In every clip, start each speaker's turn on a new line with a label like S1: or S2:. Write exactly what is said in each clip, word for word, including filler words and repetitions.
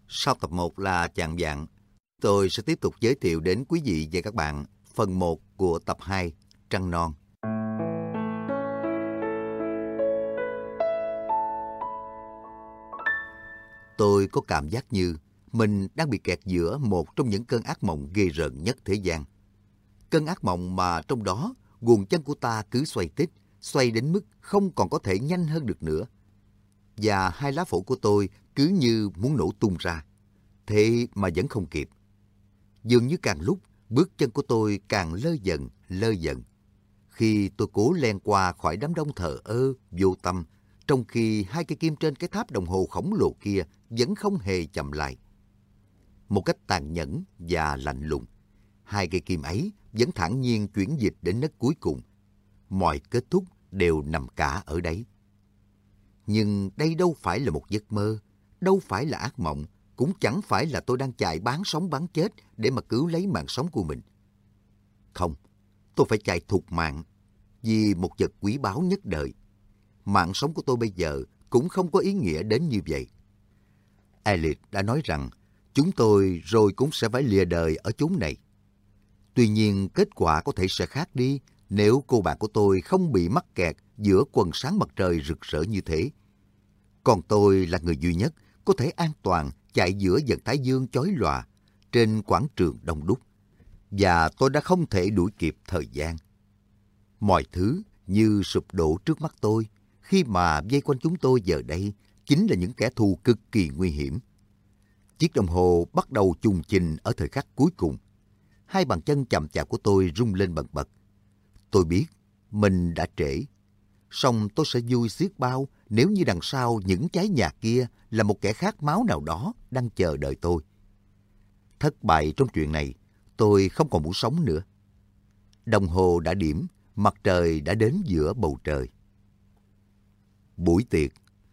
S1: Sau tập một là chạng vạng, tôi sẽ tiếp tục giới thiệu đến quý vị và các bạn phần một của tập hai, Trăng Non. Tôi có cảm giác như mình đang bị kẹt giữa một trong những cơn ác mộng ghê rợn nhất thế gian. Cơn ác mộng mà trong đó guồng chân của ta cứ xoay tít, xoay đến mức không còn có thể nhanh hơn được nữa. Và hai lá phổi của tôi cứ như muốn nổ tung ra. Thế mà vẫn không kịp. Dường như càng lúc, bước chân của tôi càng lơ dần, lơ dần. Khi tôi cố len qua khỏi đám đông thờ ơ, vô tâm, trong khi hai cây kim trên cái tháp đồng hồ khổng lồ kia vẫn không hề chậm lại. Một cách tàn nhẫn và lạnh lùng, hai cây kim ấy vẫn thản nhiên chuyển dịch đến nấc cuối cùng. Mọi kết thúc đều nằm cả ở đấy. Nhưng đây đâu phải là một giấc mơ, đâu phải là ác mộng, cũng chẳng phải là tôi đang chạy bán sống bán chết để mà cứu lấy mạng sống của mình. Không, tôi phải chạy thục mạng vì một vật quý báu nhất đời. Mạng sống của tôi bây giờ cũng không có ý nghĩa đến như vậy. Elliot đã nói rằng chúng tôi rồi cũng sẽ phải lìa đời ở chốn này. Tuy nhiên kết quả có thể sẽ khác đi nếu cô bạn của tôi không bị mắc kẹt giữa quần sáng mặt trời rực rỡ như thế. Còn tôi là người duy nhất có thể an toàn chạy giữa dần thái dương chói lòa trên quảng trường đông đúc. Và tôi đã không thể đuổi kịp thời gian. Mọi thứ như sụp đổ trước mắt tôi khi mà vây quanh chúng tôi giờ đây chính là những kẻ thù cực kỳ nguy hiểm. Chiếc đồng hồ bắt đầu chùng chình ở thời khắc cuối cùng. Hai bàn chân chậm chạp của tôi rung lên bần bật. Tôi biết mình đã trễ. Song tôi sẽ vui xiết bao nếu như đằng sau những trái nhà kia là một kẻ khát máu nào đó đang chờ đợi tôi. Thất bại trong chuyện này, tôi không còn muốn sống nữa. Đồng hồ đã điểm, mặt trời đã đến giữa bầu trời. Buổi tiệc.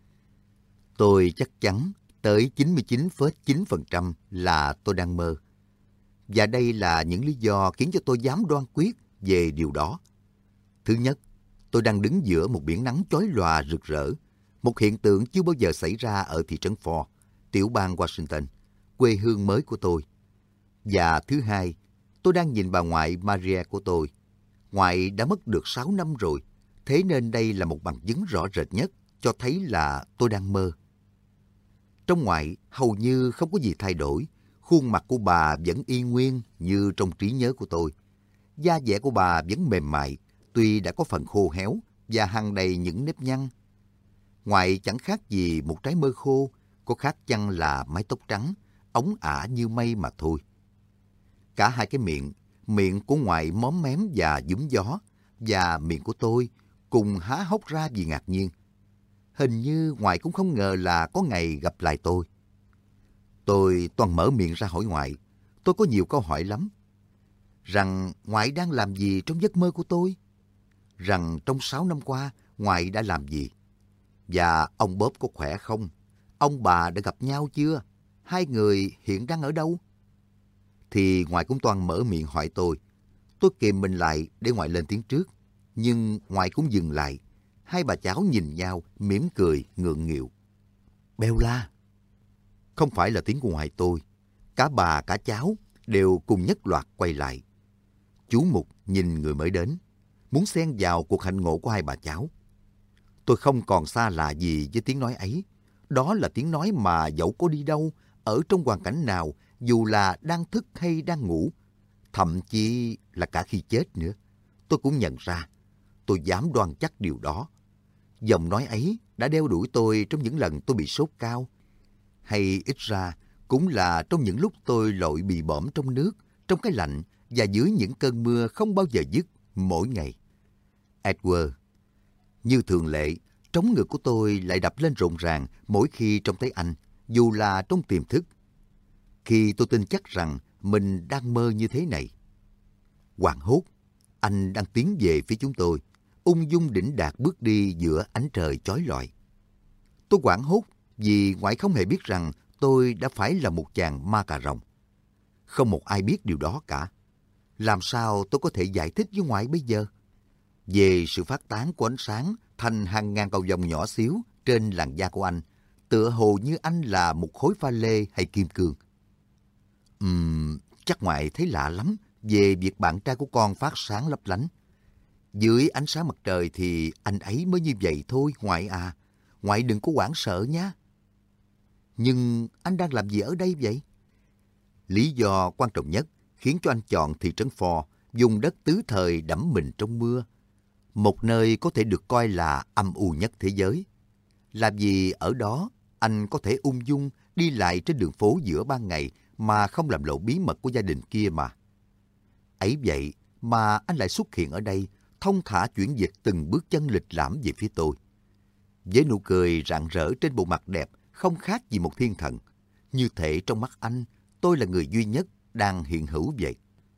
S1: Tôi chắc chắn tới chín mươi chín phẩy chín phần trăm là tôi đang mơ. Và đây là những lý do khiến cho tôi dám đoan quyết về điều đó. Thứ nhất, tôi đang đứng giữa một biển nắng chói lòa rực rỡ, một hiện tượng chưa bao giờ xảy ra ở thị trấn Ford, tiểu bang Washington, quê hương mới của tôi. Và thứ hai, tôi đang nhìn bà ngoại Maria của tôi. Ngoại đã mất được sáu năm rồi, thế nên đây là một bằng chứng rõ rệt nhất cho thấy là tôi đang mơ. Trong ngoại hầu như không có gì thay đổi, khuôn mặt của bà vẫn y nguyên như trong trí nhớ của tôi. Da dẻ của bà vẫn mềm mại, tuy đã có phần khô héo và hằn đầy những nếp nhăn. Ngoại chẳng khác gì một trái mơ khô, có khác chăng là mái tóc trắng, óng ả như mây mà thôi. Cả hai cái miệng, miệng của ngoại móm mém và giúm gió, và miệng của tôi cùng há hốc ra vì ngạc nhiên. Hình như ngoại cũng không ngờ là có ngày gặp lại tôi. Tôi toàn mở miệng ra hỏi ngoại. Tôi có nhiều câu hỏi lắm. Rằng ngoại đang làm gì trong giấc mơ của tôi? Rằng trong sáu năm qua, ngoại đã làm gì? Và ông Bob có khỏe không? Ông bà đã gặp nhau chưa? Hai người hiện đang ở đâu? Thì ngoại cũng toàn mở miệng hỏi tôi. Tôi kìm mình lại để ngoại lên tiếng trước. Nhưng ngoại cũng dừng lại. Hai bà cháu nhìn nhau, mỉm cười, ngượng nghịu. Bella! Không phải là tiếng của ngoại tôi. Cả bà cả cháu đều cùng nhất loạt quay lại. Chú Mục nhìn người mới đến, muốn xen vào cuộc hạnh ngộ của hai bà cháu. Tôi không còn xa lạ gì với tiếng nói ấy. Đó là tiếng nói mà dẫu có đi đâu, ở trong hoàn cảnh nào, dù là đang thức hay đang ngủ, thậm chí là cả khi chết nữa, tôi cũng nhận ra. Tôi dám đoan chắc điều đó. Giọng nói ấy đã đeo đuổi tôi trong những lần tôi bị sốt cao, hay ít ra cũng là trong những lúc tôi lội bì bõm trong nước, trong cái lạnh và dưới những cơn mưa không bao giờ dứt mỗi ngày. Edward. Như thường lệ, trống ngực của tôi lại đập lên rộn ràng mỗi khi trông thấy anh, dù là trong tiềm thức. Khi tôi tin chắc rằng mình đang mơ như thế này. Hoảng hốt, anh đang tiến về phía chúng tôi, ung dung đỉnh đạt bước đi giữa ánh trời chói lọi. Tôi hoảng hốt vì ngoại không hề biết rằng tôi đã phải là một chàng ma cà rồng. Không một ai biết điều đó cả. Làm sao tôi có thể giải thích với ngoại bây giờ? Về sự phát tán của ánh sáng thành hàng ngàn cầu vồng nhỏ xíu trên làn da của anh, tựa hồ như anh là một khối pha lê hay kim cương. Ừm, chắc ngoại thấy lạ lắm về việc bạn trai của con phát sáng lấp lánh. Dưới ánh sáng mặt trời thì anh ấy mới như vậy thôi, ngoại à. Ngoại đừng có hoảng sợ nhé. Nhưng anh đang làm gì ở đây vậy? Lý do quan trọng nhất khiến cho anh chọn thị trấn Ford, vùng đất tứ thời đẫm mình trong mưa. Một nơi có thể được coi là âm u nhất thế giới. Là vì ở đó anh có thể ung dung đi lại trên đường phố giữa ban ngày mà không làm lộ bí mật của gia đình kia mà. Ấy vậy mà anh lại xuất hiện ở đây, thong thả chuyển dịch từng bước chân lịch lãm về phía tôi. Với nụ cười rạng rỡ trên bộ mặt đẹp, không khác gì một thiên thần. Như thể trong mắt anh, tôi là người duy nhất đang hiện hữu vậy.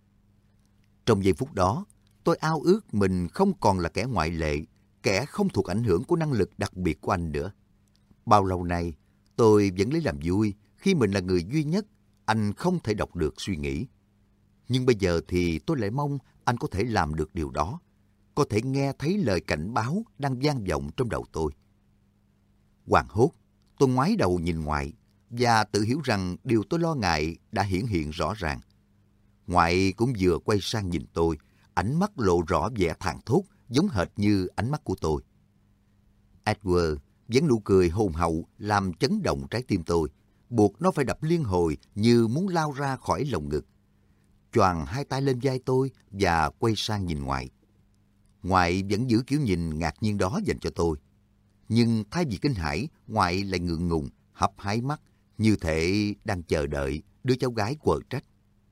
S1: Trong giây phút đó, tôi ao ước mình không còn là kẻ ngoại lệ, kẻ không thuộc ảnh hưởng của năng lực đặc biệt của anh nữa. Bao lâu nay, tôi vẫn lấy làm vui khi mình là người duy nhất anh không thể đọc được suy nghĩ. Nhưng bây giờ thì tôi lại mong anh có thể làm được điều đó, có thể nghe thấy lời cảnh báo đang vang vọng trong đầu tôi. Hoảng hốt, tôi ngoái đầu nhìn ngoại và tự hiểu rằng điều tôi lo ngại đã hiển hiện rõ ràng. Ngoại cũng vừa quay sang nhìn tôi, ánh mắt lộ rõ vẻ thảng thốt, giống hệt như ánh mắt của tôi. Edward vẫn nụ cười hồn hậu làm chấn động trái tim tôi, buộc nó phải đập liên hồi như muốn lao ra khỏi lồng ngực. Choàng hai tay lên vai tôi và quay sang nhìn ngoại. Ngoại vẫn giữ kiểu nhìn ngạc nhiên đó dành cho tôi. Nhưng thay vì kinh hãi, ngoại lại ngượng ngùng, hấp háy mắt, như thể đang chờ đợi đứa cháu gái quở trách.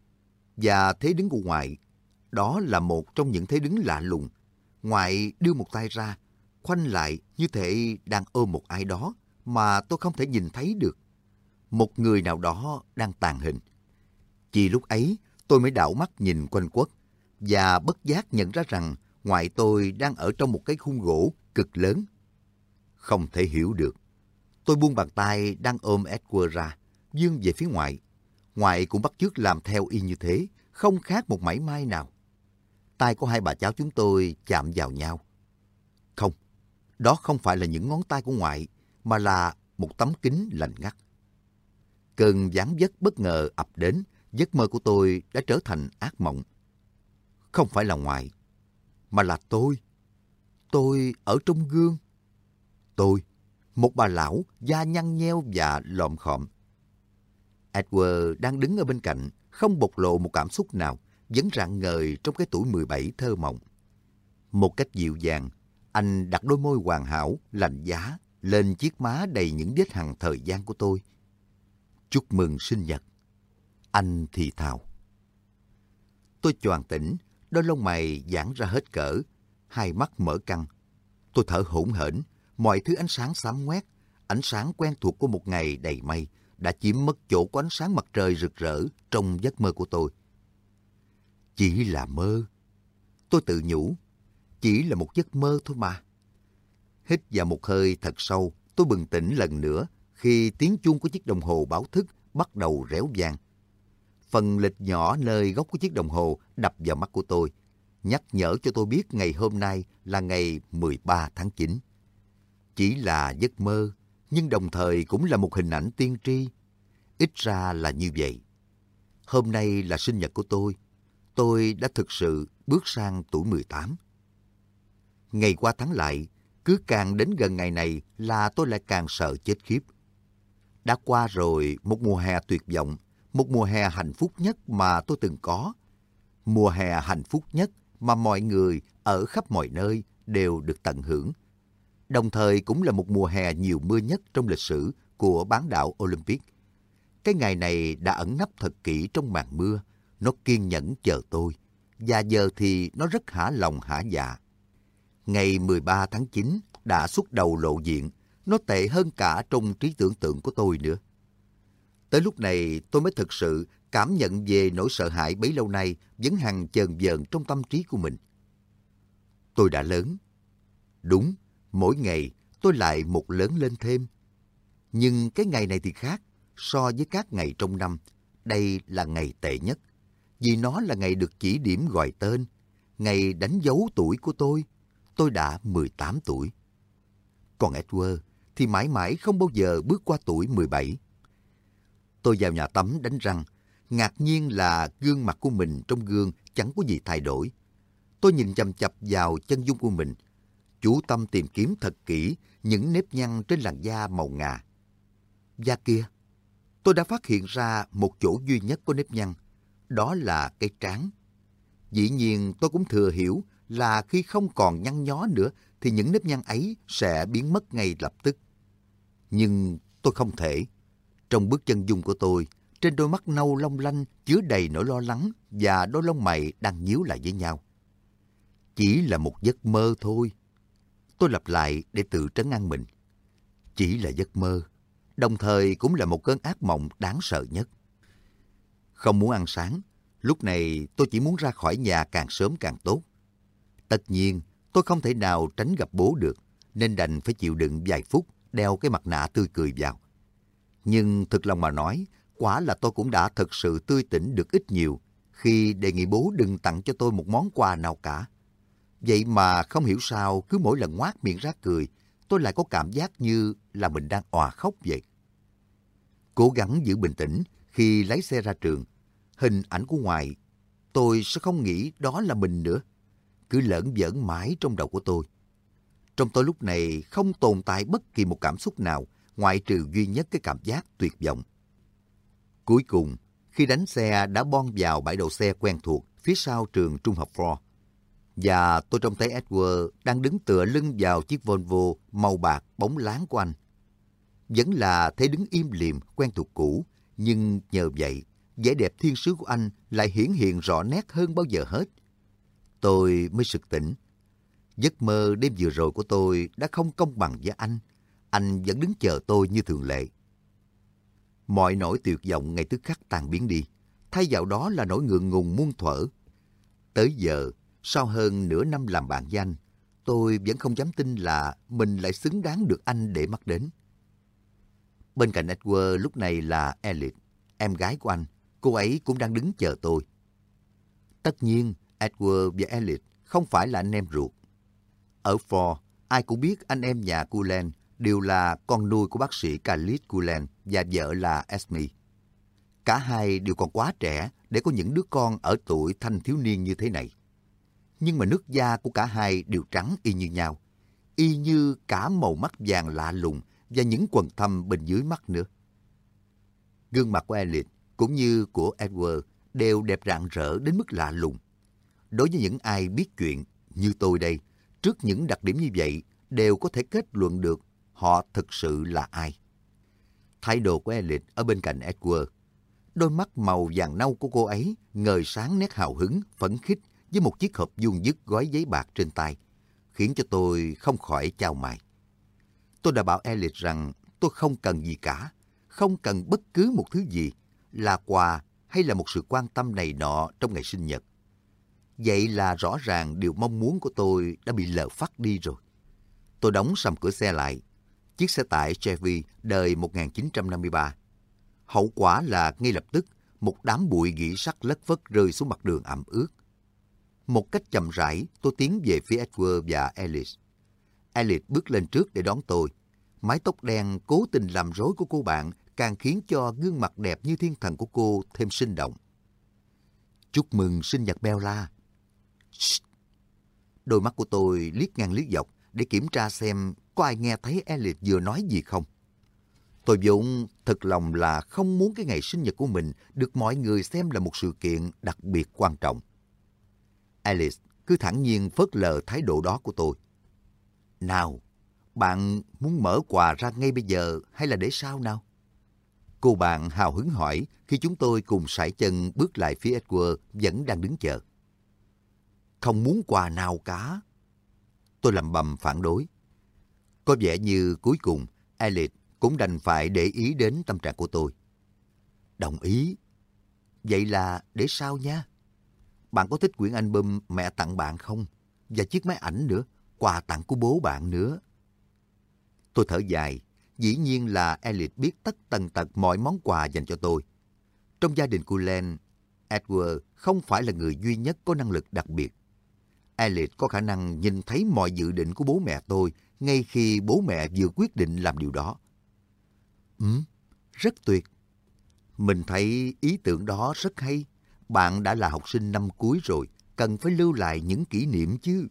S1: Và thế đứng của ngoại, đó là một trong những thế đứng lạ lùng. Ngoại đưa một tay ra, khoanh lại như thể đang ôm một ai đó mà tôi không thể nhìn thấy được. Một người nào đó đang tàn hình. Chỉ lúc ấy, tôi mới đảo mắt nhìn quanh quất và bất giác nhận ra rằng ngoại tôi đang ở trong một cái khung gỗ cực lớn. Không thể hiểu được. Tôi buông bàn tay đang ôm Edward ra, vươn về phía ngoại. Ngoại cũng bắt chước làm theo y như thế, không khác một mảy may nào. Tay của hai bà cháu chúng tôi chạm vào nhau. Không, đó không phải là những ngón tay của ngoại, mà là một tấm kính lạnh ngắt. Cơn giáng giấc bất ngờ ập đến, giấc mơ của tôi đã trở thành ác mộng. Không phải là ngoại, mà là tôi. Tôi ở trong gương. Tôi, một bà lão da nhăn nheo và lọm khọm. Edward đang đứng ở bên cạnh, không bộc lộ một cảm xúc nào, vẫn rạng ngời trong cái tuổi mười bảy thơ mộng. Một cách dịu dàng, anh đặt đôi môi hoàn hảo, lạnh giá lên chiếc má đầy những vết hằn thời gian của tôi. Chúc mừng sinh nhật. Anh thì thào. Tôi choàng tỉnh, đôi lông mày giãn ra hết cỡ, hai mắt mở căng. Tôi thở hổn hển, mọi thứ ánh sáng xám ngoét, ánh sáng quen thuộc của một ngày đầy mây, đã chiếm mất chỗ của ánh sáng mặt trời rực rỡ trong giấc mơ của tôi. Chỉ là mơ. Tôi tự nhủ, chỉ là một giấc mơ thôi mà. Hít vào một hơi thật sâu, tôi bừng tỉnh lần nữa khi tiếng chuông của chiếc đồng hồ báo thức bắt đầu réo vang. Phần lịch nhỏ nơi góc của chiếc đồng hồ đập vào mắt của tôi, nhắc nhở cho tôi biết ngày hôm nay là ngày mười ba tháng chín. Chỉ là giấc mơ, nhưng đồng thời cũng là một hình ảnh tiên tri. Ít ra là như vậy. Hôm nay là sinh nhật của tôi. Tôi đã thực sự bước sang tuổi mười tám. Ngày qua tháng lại, cứ càng đến gần ngày này là tôi lại càng sợ chết khiếp. Đã qua rồi một mùa hè tuyệt vọng, một mùa hè hạnh phúc nhất mà tôi từng có. Mùa hè hạnh phúc nhất mà mọi người ở khắp mọi nơi đều được tận hưởng. Đồng thời cũng là một mùa hè nhiều mưa nhất trong lịch sử của bán đảo Olympic. Cái ngày này đã ẩn nấp thật kỹ trong màn mưa, nó kiên nhẫn chờ tôi, và giờ thì nó rất hả lòng hả dạ. Ngày mười ba tháng chín đã xuất đầu lộ diện, nó tệ hơn cả trong trí tưởng tượng của tôi nữa. Tới lúc này tôi mới thực sự cảm nhận về nỗi sợ hãi bấy lâu nay vẫn hằng chờn vờn trong tâm trí của mình. Tôi đã lớn. Đúng, mỗi ngày tôi lại một lớn lên thêm. Nhưng cái ngày này thì khác, so với các ngày trong năm, đây là ngày tệ nhất. Vì nó là ngày được chỉ điểm gọi tên, ngày đánh dấu tuổi của tôi. Tôi đã mười tám tuổi. Còn Edward thì mãi mãi không bao giờ bước qua tuổi mười bảy. Tôi vào nhà tắm đánh răng, ngạc nhiên là gương mặt của mình trong gương chẳng có gì thay đổi. Tôi nhìn chằm chằm vào chân dung của mình, chú tâm tìm kiếm thật kỹ những nếp nhăn trên làn da màu ngà. Da kia, tôi đã phát hiện ra một chỗ duy nhất có nếp nhăn, đó là cái trán. Dĩ nhiên tôi cũng thừa hiểu là khi không còn nhăn nhó nữa thì những nếp nhăn ấy sẽ biến mất ngay lập tức. Nhưng tôi không thể. Trong bức chân dung của tôi, trên đôi mắt nâu long lanh chứa đầy nỗi lo lắng và đôi lông mày đang nhíu lại với nhau. Chỉ là một giấc mơ thôi. Tôi lặp lại để tự trấn an mình. Chỉ là giấc mơ, đồng thời cũng là một cơn ác mộng đáng sợ nhất. Không muốn ăn sáng, lúc này tôi chỉ muốn ra khỏi nhà càng sớm càng tốt. Tất nhiên, tôi không thể nào tránh gặp bố được, nên đành phải chịu đựng vài phút đeo cái mặt nạ tươi cười vào. Nhưng thực lòng mà nói, quả là tôi cũng đã thật sự tươi tỉnh được ít nhiều khi đề nghị bố đừng tặng cho tôi một món quà nào cả. Vậy mà không hiểu sao cứ mỗi lần ngoác miệng ra cười, tôi lại có cảm giác như là mình đang òa khóc vậy. Cố gắng giữ bình tĩnh khi lái xe ra trường. Hình ảnh của ngoài, tôi sẽ không nghĩ đó là mình nữa. Cứ lởn vởn mãi trong đầu của tôi. Trong tôi lúc này không tồn tại bất kỳ một cảm xúc nào ngoại trừ duy nhất cái cảm giác tuyệt vọng. Cuối cùng, khi đánh xe đã bon vào bãi đậu xe quen thuộc phía sau trường trung học Ford, và tôi trông thấy Edward đang đứng tựa lưng vào chiếc Volvo màu bạc bóng láng của anh. Vẫn là thế đứng im lìm quen thuộc cũ, nhưng nhờ vậy, vẻ đẹp thiên sứ của anh lại hiển hiện rõ nét hơn bao giờ hết. Tôi mới sực tỉnh. Giấc mơ đêm vừa rồi của tôi đã không công bằng với anh. Anh vẫn đứng chờ tôi như thường lệ. Mọi nỗi tuyệt vọng ngay tức khắc tan biến đi. Thay vào đó là nỗi ngượng ngùng muôn thuở. Tới giờ, sau hơn nửa năm làm bạn với anh, tôi vẫn không dám tin là mình lại xứng đáng được anh để mắt đến. Bên cạnh Edward lúc này là Elliot, em gái của anh. Cô ấy cũng đang đứng chờ tôi. Tất nhiên, Edward và Elliot không phải là anh em ruột. Ở Ford, ai cũng biết anh em nhà Cullen đều là con nuôi của bác sĩ Khalid Cullen và vợ là Esme. Cả hai đều còn quá trẻ để có những đứa con ở tuổi thanh thiếu niên như thế này. Nhưng mà nước da của cả hai đều trắng y như nhau, y như cả màu mắt vàng lạ lùng và những quầng thâm bên dưới mắt nữa. Gương mặt của Elliot cũng như của Edward đều đẹp rạng rỡ đến mức lạ lùng. Đối với những ai biết chuyện như tôi đây, trước những đặc điểm như vậy đều có thể kết luận được họ thực sự là ai. Thái độ của Elliot ở bên cạnh Edward, đôi mắt màu vàng nâu của cô ấy ngời sáng nét hào hứng, phấn khích với một chiếc hộp vuông vức gói giấy bạc trên tay, khiến cho tôi không khỏi chau mày. Tôi đã bảo Elliot rằng tôi không cần gì cả, không cần bất cứ một thứ gì, là quà hay là một sự quan tâm này nọ trong ngày sinh nhật. Vậy là rõ ràng điều mong muốn của tôi đã bị lờ phắt đi rồi. Tôi đóng sầm cửa xe lại. Chiếc xe tải Chevy đời một nghìn chín trăm năm mươi ba. Hậu quả là ngay lập tức một đám bụi gỉ sắt lất phất rơi xuống mặt đường ẩm ướt. Một cách chậm rãi, tôi tiến về phía Edward và Alice. Alice bước lên trước để đón tôi. Mái tóc đen cố tình làm rối của cô bạn càng khiến cho gương mặt đẹp như thiên thần của cô thêm sinh động. Chúc mừng sinh nhật Bella. Shh. Đôi mắt của tôi liếc ngang liếc dọc để kiểm tra xem có ai nghe thấy Alice vừa nói gì không. Tôi vốn thật lòng là không muốn cái ngày sinh nhật của mình được mọi người xem là một sự kiện đặc biệt quan trọng. Alice cứ thản nhiên phớt lờ thái độ đó của tôi. Nào, bạn muốn mở quà ra ngay bây giờ hay là để sau nào? Cô bạn hào hứng hỏi khi chúng tôi cùng sải chân bước lại phía Edward vẫn đang đứng chờ. Không muốn quà nào cả. Tôi lẩm bẩm phản đối. Có vẻ như cuối cùng Alice cũng đành phải để ý đến tâm trạng của tôi. Đồng ý. Vậy là để sau nha. Bạn có thích quyển album mẹ tặng bạn không? Và chiếc máy ảnh nữa, quà tặng của bố bạn nữa. Tôi thở dài. Dĩ nhiên là Alice biết tất tần tật mọi món quà dành cho tôi. Trong gia đình Cullen, Edward không phải là người duy nhất có năng lực đặc biệt. Alice có khả năng nhìn thấy mọi dự định của bố mẹ tôi ngay khi bố mẹ vừa quyết định làm điều đó. Ừ, rất tuyệt. Mình thấy ý tưởng đó rất hay. Bạn đã là học sinh năm cuối rồi, cần phải lưu lại những kỷ niệm chứ.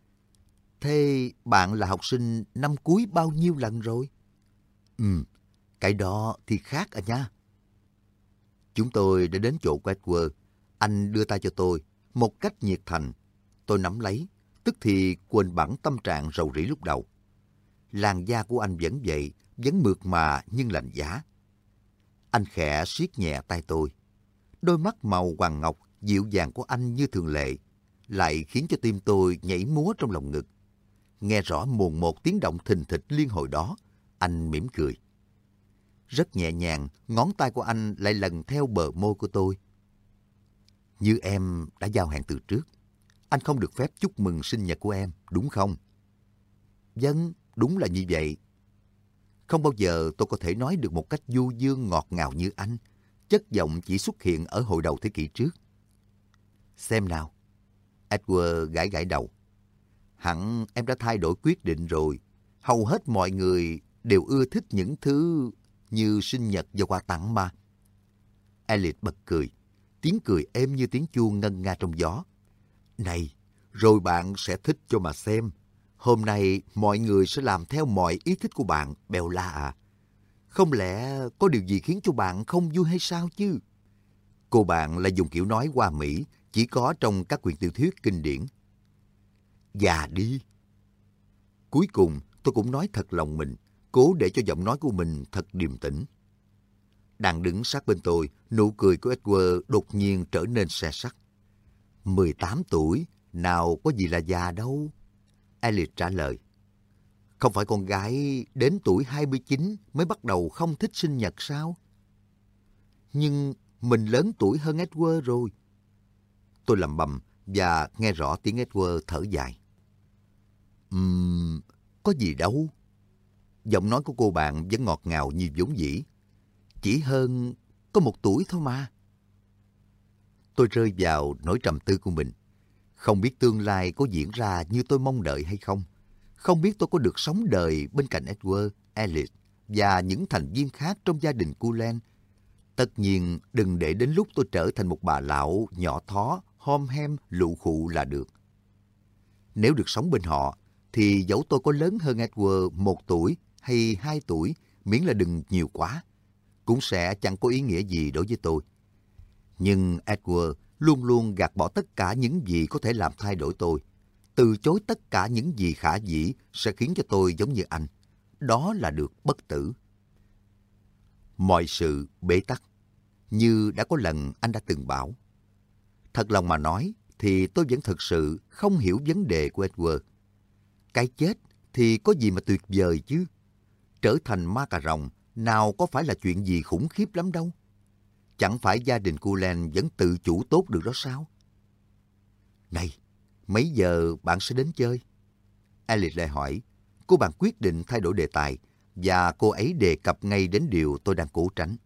S1: Thế bạn là học sinh năm cuối bao nhiêu lần rồi? Ừ, cái đó thì khác à nha. Chúng tôi đã đến chỗ của Edward. Anh đưa tay cho tôi, một cách nhiệt thành. Tôi nắm lấy, tức thì quên bẵng tâm trạng rầu rĩ lúc đầu. Làn da của anh vẫn vậy, vẫn mượt mà nhưng lạnh giá. Anh khẽ siết nhẹ tay tôi. Đôi mắt màu hoàng ngọc, dịu dàng của anh như thường lệ, lại khiến cho tim tôi nhảy múa trong lòng ngực. Nghe rõ mồn một tiếng động thình thịch liên hồi đó, anh mỉm cười. Rất nhẹ nhàng, ngón tay của anh lại lần theo bờ môi của tôi. Như em đã giao hẹn từ trước, anh không được phép chúc mừng sinh nhật của em, đúng không? Vâng, đúng là như vậy. Không bao giờ tôi có thể nói được một cách du dương ngọt ngào như anh. Chất giọng chỉ xuất hiện ở hồi đầu thế kỷ trước. Xem nào. Edward gãi gãi đầu. Hẳn em đã thay đổi quyết định rồi. Hầu hết mọi người đều ưa thích những thứ như sinh nhật và quà tặng mà. Elliot bật cười. Tiếng cười êm như tiếng chuông ngân nga trong gió. Này, rồi bạn sẽ thích cho mà xem. Hôm nay mọi người sẽ làm theo mọi ý thích của bạn, Bella à. Không lẽ có điều gì khiến cho bạn không vui hay sao chứ? Cô bạn lại dùng kiểu nói hoa mỹ, chỉ có trong các quyển tiểu thuyết kinh điển. Già đi. Cuối cùng tôi cũng nói thật lòng mình, cố để cho giọng nói của mình thật điềm tĩnh. Đang đứng sát bên tôi, nụ cười của Edward đột nhiên trở nên xe sắt. mười tám tuổi, nào có gì là già đâu. Elliot trả lời. Không phải con gái đến tuổi hai mươi chín mới bắt đầu không thích sinh nhật sao? Nhưng mình lớn tuổi hơn Edward rồi. Tôi lẩm bẩm và nghe rõ tiếng Edward thở dài. Ừm, có gì đâu. Giọng nói của cô bạn vẫn ngọt ngào như vốn dĩ. Chỉ hơn có một tuổi thôi mà. Tôi rơi vào nỗi trầm tư của mình. Không biết tương lai có diễn ra như tôi mong đợi hay không. Không biết tôi có được sống đời bên cạnh Edward, Elliot và những thành viên khác trong gia đình Cullen. Tất nhiên, đừng để đến lúc tôi trở thành một bà lão nhỏ thó, hom hem, lụ khụ là được. Nếu được sống bên họ, thì dẫu tôi có lớn hơn Edward một tuổi hay hai tuổi, miễn là đừng nhiều quá, cũng sẽ chẳng có ý nghĩa gì đối với tôi. Nhưng Edward luôn luôn gạt bỏ tất cả những gì có thể làm thay đổi tôi. Từ chối tất cả những gì khả dĩ sẽ khiến cho tôi giống như anh. Đó là được bất tử. Mọi sự bế tắc, như đã có lần anh đã từng bảo. Thật lòng mà nói, thì tôi vẫn thực sự không hiểu vấn đề của Edward. Cái chết thì có gì mà tuyệt vời chứ. Trở thành ma cà rồng nào có phải là chuyện gì khủng khiếp lắm đâu. Chẳng phải gia đình Cullen vẫn tự chủ tốt được đó sao? Này, mấy giờ bạn sẽ đến chơi? Elliot lại hỏi. Cô bạn quyết định thay đổi đề tài và cô ấy đề cập ngay đến điều tôi đang cố tránh.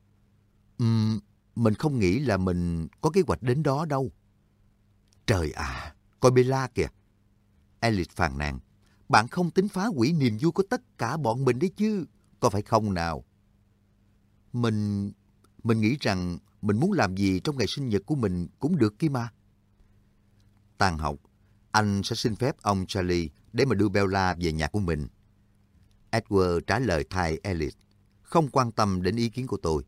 S1: Ừm, mình không nghĩ là mình có kế hoạch đến đó đâu. Trời à, coi Bella kìa. Elliot phàn nàn. Bạn không tính phá hủy niềm vui của tất cả bọn mình đấy chứ, có phải không nào? Mình... Mình nghĩ rằng mình muốn làm gì trong ngày sinh nhật của mình cũng được kia mà. Tan học, anh sẽ xin phép ông Charlie để mà đưa Bella về nhà của mình. Edward trả lời thay Elliot, không quan tâm đến ý kiến của tôi.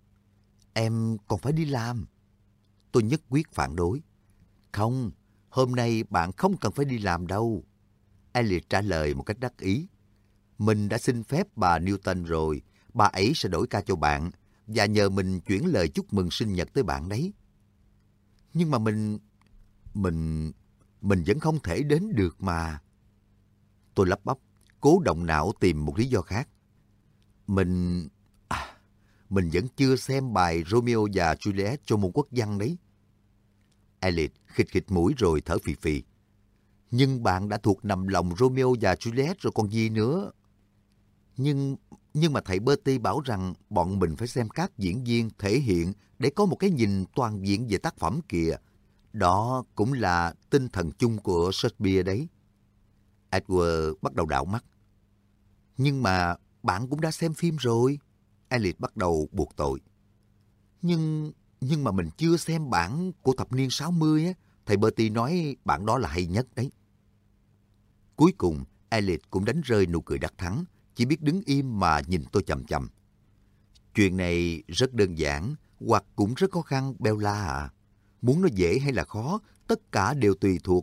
S1: Em còn phải đi làm. Tôi nhất quyết phản đối. Không, hôm nay bạn không cần phải đi làm đâu. Elliot trả lời một cách đắc ý. Mình đã xin phép bà Newton rồi, bà ấy sẽ đổi ca cho bạn và nhờ mình chuyển lời chúc mừng sinh nhật tới bạn đấy. Nhưng mà mình... Mình... Mình vẫn không thể đến được mà. Tôi lắp bắp, cố động não tìm một lý do khác. Mình... À, mình vẫn chưa xem bài Romeo và Juliet cho môn quốc văn đấy. Elliot khịt khịt mũi rồi thở phì phì. Nhưng bạn đã thuộc nằm lòng Romeo và Juliet rồi còn gì nữa. Nhưng... Nhưng mà thầy Bertie bảo rằng bọn mình phải xem các diễn viên thể hiện để có một cái nhìn toàn diện về tác phẩm kìa. Đó cũng là tinh thần chung của Shakespeare đấy. Edward bắt đầu đảo mắt. Nhưng mà bạn cũng đã xem phim rồi. Elliot bắt đầu buộc tội. Nhưng nhưng mà mình chưa xem bản của thập niên sáu mươi á. Thầy Bertie nói bản đó là hay nhất đấy. Cuối cùng, Elliot cũng đánh rơi nụ cười đắc thắng, chỉ biết đứng im mà nhìn tôi chằm chằm. Chuyện này rất đơn giản, hoặc cũng rất khó khăn, Bella à. Muốn nó dễ hay là khó, tất cả đều tùy thuộc...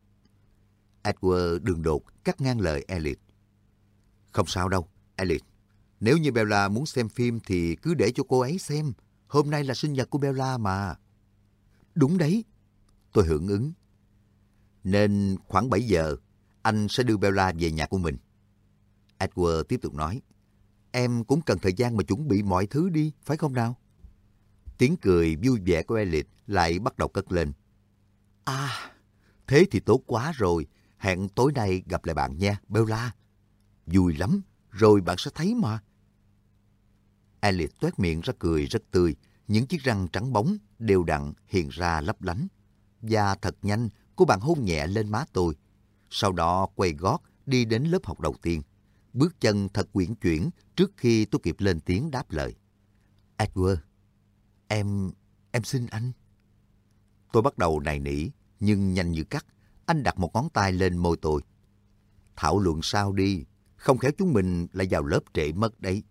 S1: Edward đường đột cắt ngang lời Elliot. Không sao đâu, Elliot. Nếu như Bella muốn xem phim thì cứ để cho cô ấy xem. Hôm nay là sinh nhật của Bella mà. Đúng đấy, tôi hưởng ứng. Nên khoảng bảy giờ, anh sẽ đưa Bella về nhà của mình. Edward tiếp tục nói. Em cũng cần thời gian mà chuẩn bị mọi thứ đi, phải không nào? Tiếng cười vui vẻ của Elliot lại bắt đầu cất lên. À, thế thì tốt quá rồi. Hẹn tối nay gặp lại bạn nha, Bella. Vui lắm, rồi bạn sẽ thấy mà. Elliot toét miệng ra cười rất tươi, những chiếc răng trắng bóng, đều đặn hiện ra lấp lánh. Và thật nhanh, cô bạn hôn nhẹ lên má tôi. Sau đó quay gót đi đến lớp học đầu tiên. Bước chân thật uyển chuyển trước khi tôi kịp lên tiếng đáp lời. Edward, em... em xin anh. Tôi bắt đầu nài nỉ, nhưng nhanh như cắt, anh đặt một ngón tay lên môi tôi. Thảo luận sao đi, không khéo chúng mình lại vào lớp trễ mất đấy.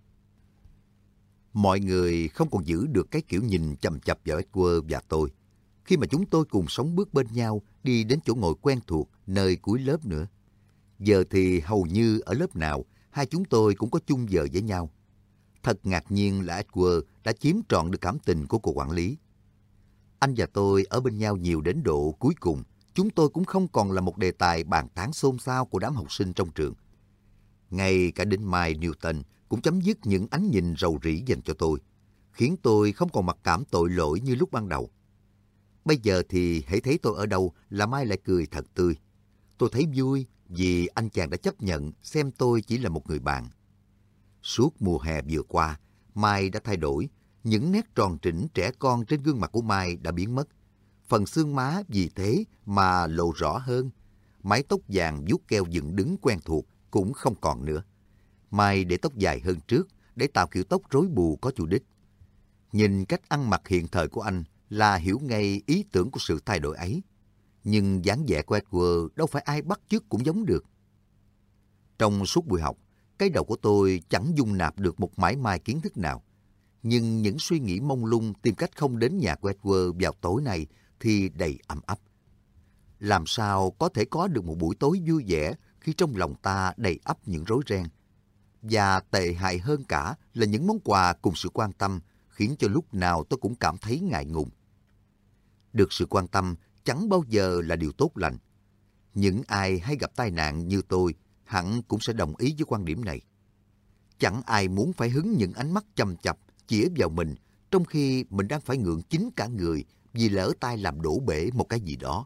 S1: Mọi người không còn giữ được cái kiểu nhìn chằm chằm vào Edward và tôi, khi mà chúng tôi cùng sống bước bên nhau đi đến chỗ ngồi quen thuộc nơi cuối lớp nữa. Giờ thì hầu như ở lớp nào, hai chúng tôi cũng có chung giờ với nhau. Thật ngạc nhiên là Edward đã chiếm trọn được cảm tình của cô quản lý. Anh và tôi ở bên nhau nhiều đến độ cuối cùng, chúng tôi cũng không còn là một đề tài bàn tán xôn xao của đám học sinh trong trường. Ngay cả đến Mike Newton cũng chấm dứt những ánh nhìn rầu rĩ dành cho tôi, khiến tôi không còn mặc cảm tội lỗi như lúc ban đầu. Bây giờ thì hễ thấy tôi ở đâu là Mai lại cười thật tươi. Tôi thấy vui vì anh chàng đã chấp nhận xem tôi chỉ là một người bạn. Suốt mùa hè vừa qua, Mai đã thay đổi. Những nét tròn trĩnh trẻ con trên gương mặt của Mai đã biến mất. Phần xương má vì thế mà lộ rõ hơn. Mái tóc vàng vuốt keo dựng đứng quen thuộc cũng không còn nữa. Mai để tóc dài hơn trước để tạo kiểu tóc rối bù có chủ đích. Nhìn cách ăn mặc hiện thời của anh là hiểu ngay ý tưởng của sự thay đổi ấy. Nhưng dáng vẻ của Edward đâu phải ai bắt chước cũng giống được. Trong suốt buổi học, cái đầu của tôi chẳng dung nạp được một mảy may kiến thức nào. Nhưng những suy nghĩ mông lung tìm cách không đến nhà của Edward vào tối nay thì đầy ấm ấp. Làm sao có thể có được một buổi tối vui vẻ khi trong lòng ta đầy ắp những rối ren? Và tệ hại hơn cả là những món quà cùng sự quan tâm khiến cho lúc nào tôi cũng cảm thấy ngại ngùng. Được sự quan tâm chẳng bao giờ là điều tốt lành. Những ai hay gặp tai nạn như tôi hẳn cũng sẽ đồng ý với quan điểm này. Chẳng ai muốn phải hứng những ánh mắt chăm chập chĩa vào mình trong khi mình đang phải ngượng chính cả người vì lỡ tay làm đổ bể một cái gì đó.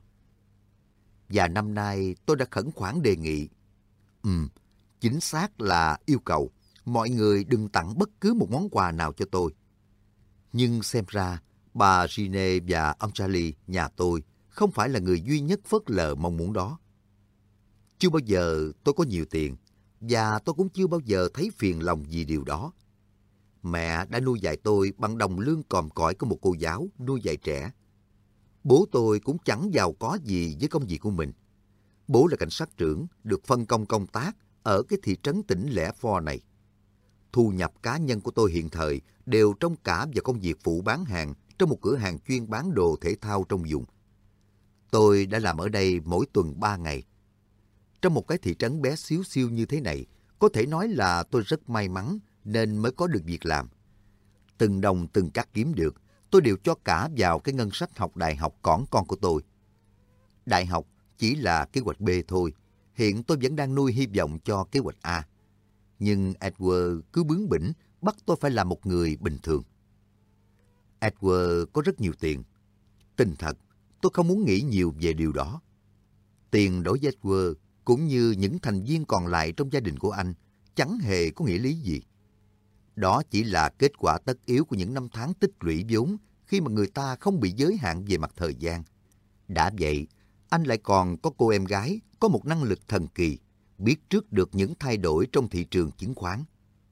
S1: Và năm nay tôi đã khẩn khoản đề nghị, ừm, chính xác là yêu cầu mọi người đừng tặng bất cứ một món quà nào cho tôi. Nhưng xem ra bà Gine và ông Charlie nhà tôi không phải là người duy nhất phớt lờ mong muốn đó. Chưa bao giờ tôi có nhiều tiền và tôi cũng chưa bao giờ thấy phiền lòng vì điều đó. Mẹ đã nuôi dạy tôi bằng đồng lương còm cõi của một cô giáo nuôi dạy trẻ. Bố tôi cũng chẳng giàu có gì với công việc của mình. Bố là cảnh sát trưởng, được phân công công tác ở cái thị trấn tỉnh lẻ pho này. Thu nhập cá nhân của tôi hiện thời đều trông cả vào công việc phụ bán hàng trong một cửa hàng chuyên bán đồ thể thao trong vùng. Tôi đã làm ở đây mỗi tuần ba ngày. Trong một cái thị trấn bé xíu xiu như thế này, có thể nói là tôi rất may mắn nên mới có được việc làm. Từng đồng từng cát kiếm được, tôi đều cho cả vào cái ngân sách học đại học cỏn con của tôi. Đại học chỉ là kế hoạch B thôi, hiện tôi vẫn đang nuôi hy vọng cho kế hoạch A. Nhưng Edward cứ bướng bỉnh bắt tôi phải là một người bình thường. Edward có rất nhiều tiền. Tin thật, tôi không muốn nghĩ nhiều về điều đó. Tiền đối với Edward cũng như những thành viên còn lại trong gia đình của anh chẳng hề có nghĩa lý gì. Đó chỉ là kết quả tất yếu của những năm tháng tích lũy vốn khi mà người ta không bị giới hạn về mặt thời gian. Đã vậy, anh lại còn có cô em gái có một năng lực thần kỳ. biết trước được những thay đổi trong thị trường chứng khoán.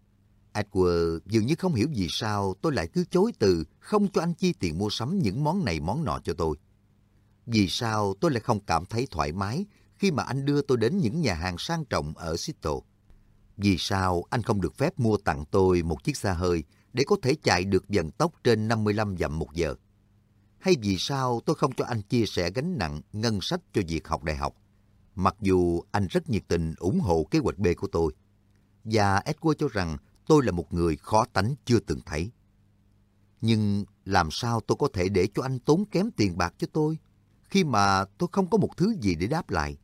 S1: Edward dường như không hiểu vì sao tôi lại cứ chối từ không cho anh chi tiền mua sắm những món này món nọ cho tôi. Vì sao tôi lại không cảm thấy thoải mái khi mà anh đưa tôi đến những nhà hàng sang trọng ở Seattle? Vì sao anh không được phép mua tặng tôi một chiếc xe hơi để có thể chạy được vận tốc trên năm mươi lăm dặm một giờ? Hay vì sao tôi không cho anh chia sẻ gánh nặng ngân sách cho việc học đại học? Mặc dù anh rất nhiệt tình ủng hộ kế hoạch B của tôi. Và Edward cho rằng tôi là một người khó tánh chưa từng thấy. Nhưng làm sao tôi có thể để cho anh tốn kém tiền bạc cho tôi, khi mà tôi không có một thứ gì để đáp lại?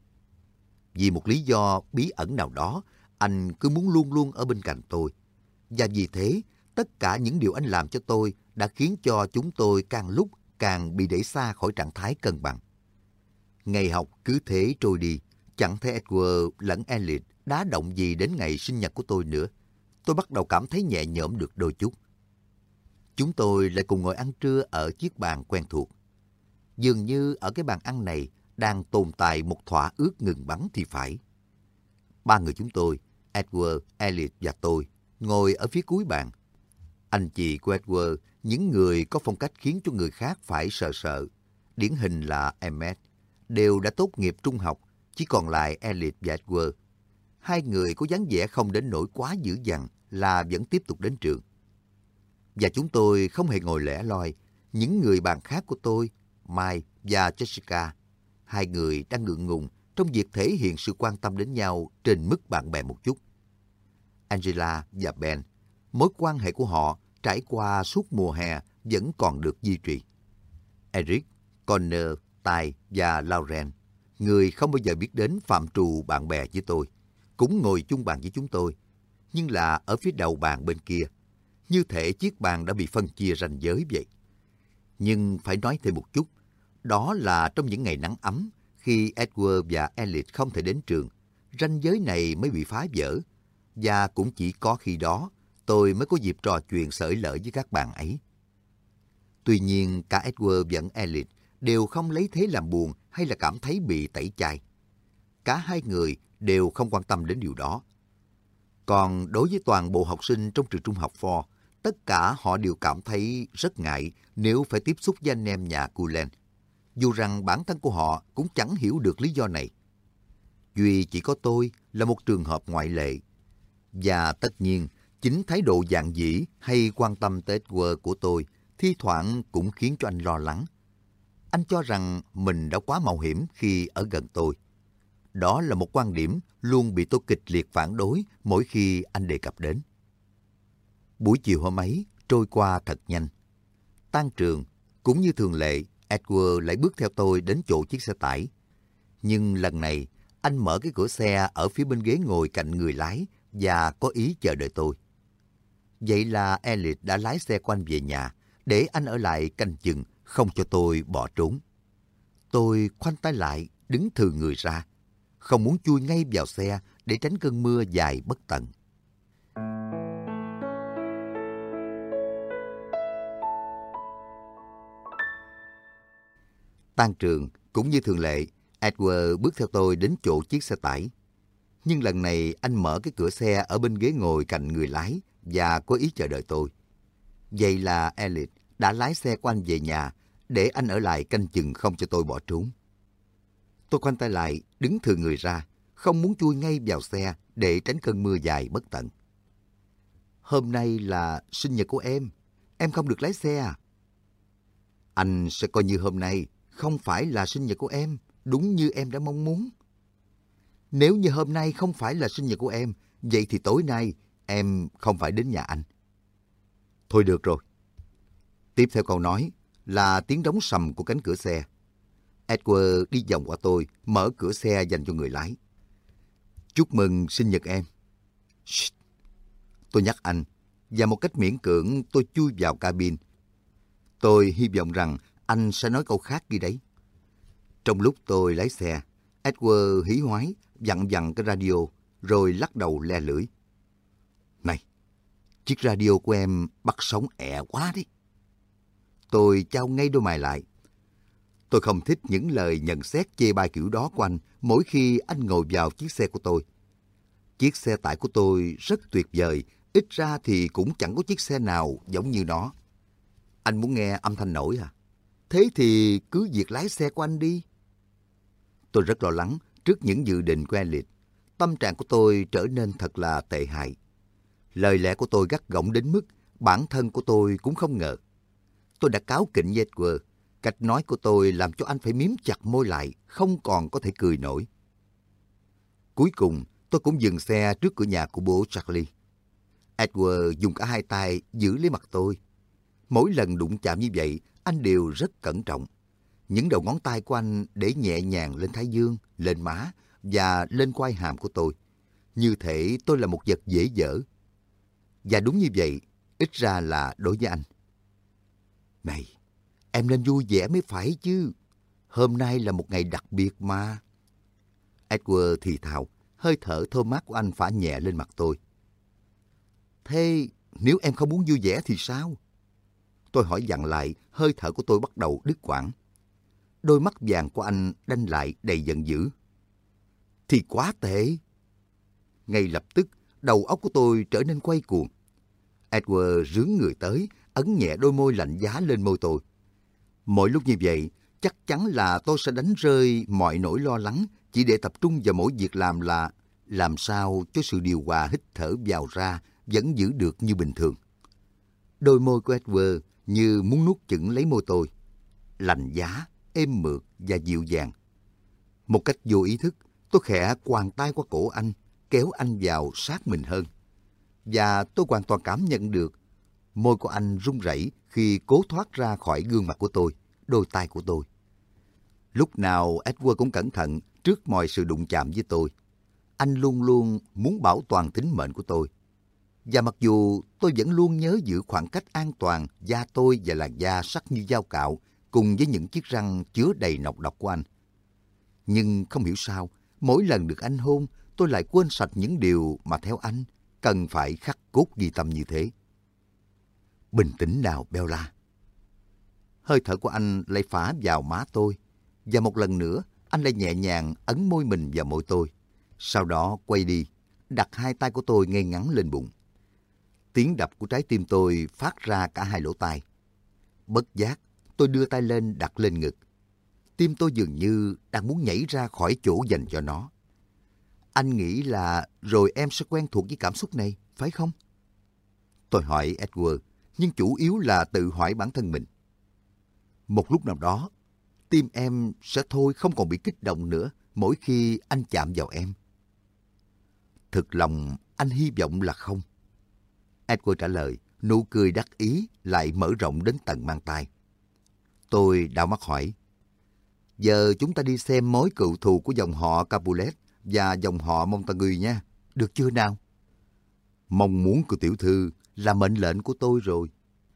S1: Vì một lý do bí ẩn nào đó, anh cứ muốn luôn luôn ở bên cạnh tôi. Và vì thế, tất cả những điều anh làm cho tôi đã khiến cho chúng tôi càng lúc càng bị đẩy xa khỏi trạng thái cân bằng. Ngày học cứ thế trôi đi, chẳng thấy Edward lẫn Elliot đá động gì đến ngày sinh nhật của tôi nữa. Tôi bắt đầu cảm thấy nhẹ nhõm được đôi chút. Chúng tôi lại cùng ngồi ăn trưa ở chiếc bàn quen thuộc. Dường như ở cái bàn ăn này đang tồn tại một thỏa ước ngừng bắn thì phải. Ba người chúng tôi, Edward, Elliot và tôi, ngồi ở phía cuối bàn. Anh chị của Edward, những người có phong cách khiến cho người khác phải sợ sợ, điển hình là Emmett, đều đã tốt nghiệp trung học, chỉ còn lại Elliot và Edward. Hai người có dáng vẻ không đến nỗi quá dữ dằn là vẫn tiếp tục đến trường. Và chúng tôi không hề ngồi lẻ loi. Những người bạn khác của tôi, Mike và Jessica, hai người đang ngượng ngùng trong việc thể hiện sự quan tâm đến nhau trên mức bạn bè một chút. Angela và Ben, mối quan hệ của họ trải qua suốt mùa hè vẫn còn được duy trì. Eric, Connor, Ty và Lauren, người không bao giờ biết đến phạm trù bạn bè với tôi, cũng ngồi chung bàn với chúng tôi, nhưng là ở phía đầu bàn bên kia, như thể chiếc bàn đã bị phân chia ranh giới vậy. Nhưng phải nói thêm một chút, đó là trong những ngày nắng ấm, khi Edward và Elliot không thể đến trường, ranh giới này mới bị phá vỡ, và cũng chỉ có khi đó tôi mới có dịp trò chuyện xởi lởi với các bạn ấy. Tuy nhiên, cả Edward và Elliot đều không lấy thế làm buồn hay là cảm thấy bị tẩy chay. Cả hai người đều không quan tâm đến điều đó. Còn đối với toàn bộ học sinh trong trường trung học Ford, tất cả họ đều cảm thấy rất ngại nếu phải tiếp xúc với anh em nhà Cullen, dù rằng bản thân của họ cũng chẳng hiểu được lý do này. Duy chỉ có tôi là một trường hợp ngoại lệ. Và tất nhiên, chính thái độ dạn dĩ hay quan tâm tới Edward của tôi thi thoảng cũng khiến cho anh lo lắng. Anh cho rằng mình đã quá mạo hiểm khi ở gần tôi. Đó là một quan điểm luôn bị tôi kịch liệt phản đối mỗi khi anh đề cập đến. Buổi chiều hôm ấy trôi qua thật nhanh. Tan trường, cũng như thường lệ, Edward lại bước theo tôi đến chỗ chiếc xe tải. Nhưng lần này, anh mở cái cửa xe ở phía bên ghế ngồi cạnh người lái và có ý chờ đợi tôi. Vậy là Elliot đã lái xe của anh về nhà để anh ở lại canh chừng, không cho tôi bỏ trốn. Tôi khoanh tay lại, đứng thừ người ra, không muốn chui ngay vào xe để tránh cơn mưa dài bất tận. Tan trường, cũng như thường lệ, Edward bước theo tôi đến chỗ chiếc xe tải. Nhưng lần này anh mở cái cửa xe ở bên ghế ngồi cạnh người lái và có ý chờ đợi tôi. Vậy là Elliot đã lái xe của anh về nhà để anh ở lại canh chừng không cho tôi bỏ trốn. Tôi khoanh tay lại, đứng thừ người ra, không muốn chui ngay vào xe để tránh cơn mưa dài bất tận. Hôm nay là sinh nhật của em, em không được lái xe à? Anh sẽ coi như hôm nay không phải là sinh nhật của em, đúng như em đã mong muốn. Nếu như hôm nay không phải là sinh nhật của em, vậy thì tối nay em không phải đến nhà anh. Thôi được rồi. Tiếp theo câu nói là tiếng đóng sầm của cánh cửa xe. Edward đi vòng qua tôi, mở cửa xe dành cho người lái. Chúc mừng sinh nhật em. Shh. Tôi nhắc anh, và một cách miễn cưỡng tôi chui vào cabin. Tôi hy vọng rằng anh sẽ nói câu khác đi đấy. Trong lúc tôi lái xe, Edward hí hoái, vặn vặn cái radio, rồi lắc đầu le lưỡi. Này, chiếc radio của em bắt sóng ẹ quá đấy. Tôi chau ngay đôi mày lại. Tôi không thích những lời nhận xét chê bai kiểu đó của anh mỗi khi anh ngồi vào chiếc xe của tôi. Chiếc xe tải của tôi rất tuyệt vời, ít ra thì cũng chẳng có chiếc xe nào giống như nó. Anh muốn nghe âm thanh nổi à? Thế thì cứ việc lái xe của anh đi. Tôi rất lo lắng trước những dự định của Elliot. Tâm trạng của tôi trở nên thật là tệ hại. Lời lẽ của tôi gắt gỏng đến mức bản thân của tôi cũng không ngờ. Tôi đã cáo kỉnh với Edward. Cách nói của tôi làm cho anh phải miếm chặt môi lại, không còn có thể cười nổi. Cuối cùng, tôi cũng dừng xe trước cửa nhà của bố Charlie. Edward dùng cả hai tay giữ lấy mặt tôi. Mỗi lần đụng chạm như vậy, anh đều rất cẩn trọng. Những đầu ngón tay của anh để nhẹ nhàng lên thái dương, lên má và lên quai hàm của tôi. Như thể tôi là một vật dễ dở. Và đúng như vậy, ít ra là đối với anh. Này, em nên vui vẻ mới phải chứ. Hôm nay là một ngày đặc biệt mà. Edward thì thào, hơi thở thô mát của anh phả nhẹ lên mặt tôi. Thế nếu em không muốn vui vẻ thì sao? Tôi hỏi dặn lại, hơi thở của tôi bắt đầu đứt quãng. Đôi mắt vàng của anh đanh lại đầy giận dữ. Thì quá tệ. Ngay lập tức, đầu óc của tôi trở nên quay cuồng. Edward rướn người tới, ấn nhẹ đôi môi lạnh giá lên môi tôi. Mỗi lúc như vậy, chắc chắn là tôi sẽ đánh rơi mọi nỗi lo lắng, chỉ để tập trung vào mỗi việc làm là làm sao cho sự điều hòa hít thở vào ra vẫn giữ được như bình thường. Đôi môi của Edward như muốn nuốt chửng lấy môi tôi. Lạnh giá, êm mượt và dịu dàng. Một cách vô ý thức, tôi khẽ quàng tay qua cổ anh, kéo anh vào sát mình hơn. Và tôi hoàn toàn cảm nhận được môi của anh run rẩy khi cố thoát ra khỏi gương mặt của tôi, đôi tay của tôi. Lúc nào Edward cũng cẩn thận trước mọi sự đụng chạm với tôi. Anh luôn luôn muốn bảo toàn tính mệnh của tôi. Và mặc dù tôi vẫn luôn nhớ giữ khoảng cách an toàn da tôi và làn da sắc như dao cạo cùng với những chiếc răng chứa đầy nọc độc của anh. Nhưng không hiểu sao, mỗi lần được anh hôn, tôi lại quên sạch những điều mà theo anh cần phải khắc cốt ghi tâm như thế. Bình tĩnh nào, Bella. Hơi thở của anh lại phả vào má tôi, và một lần nữa anh lại nhẹ nhàng ấn môi mình vào môi tôi. Sau đó quay đi, đặt hai tay của tôi ngay ngắn lên bụng. Tiếng đập của trái tim tôi phát ra cả hai lỗ tai. Bất giác, tôi đưa tay lên đặt lên ngực. Tim tôi dường như đang muốn nhảy ra khỏi chỗ dành cho nó. Anh nghĩ là rồi em sẽ quen thuộc với cảm xúc này, phải không? Tôi hỏi Edward, nhưng chủ yếu là tự hỏi bản thân mình. Một lúc nào đó, tim em sẽ thôi không còn bị kích động nữa mỗi khi anh chạm vào em. Thực lòng, anh hy vọng là không. Edward trả lời, nụ cười đắc ý lại mở rộng đến tận mang tai. Tôi đảo mắt hỏi, giờ chúng ta đi xem mối cựu thù của dòng họ Capulet và dòng họ Montague nha, được chưa nào? Mong muốn của tiểu thư là mệnh lệnh của tôi rồi.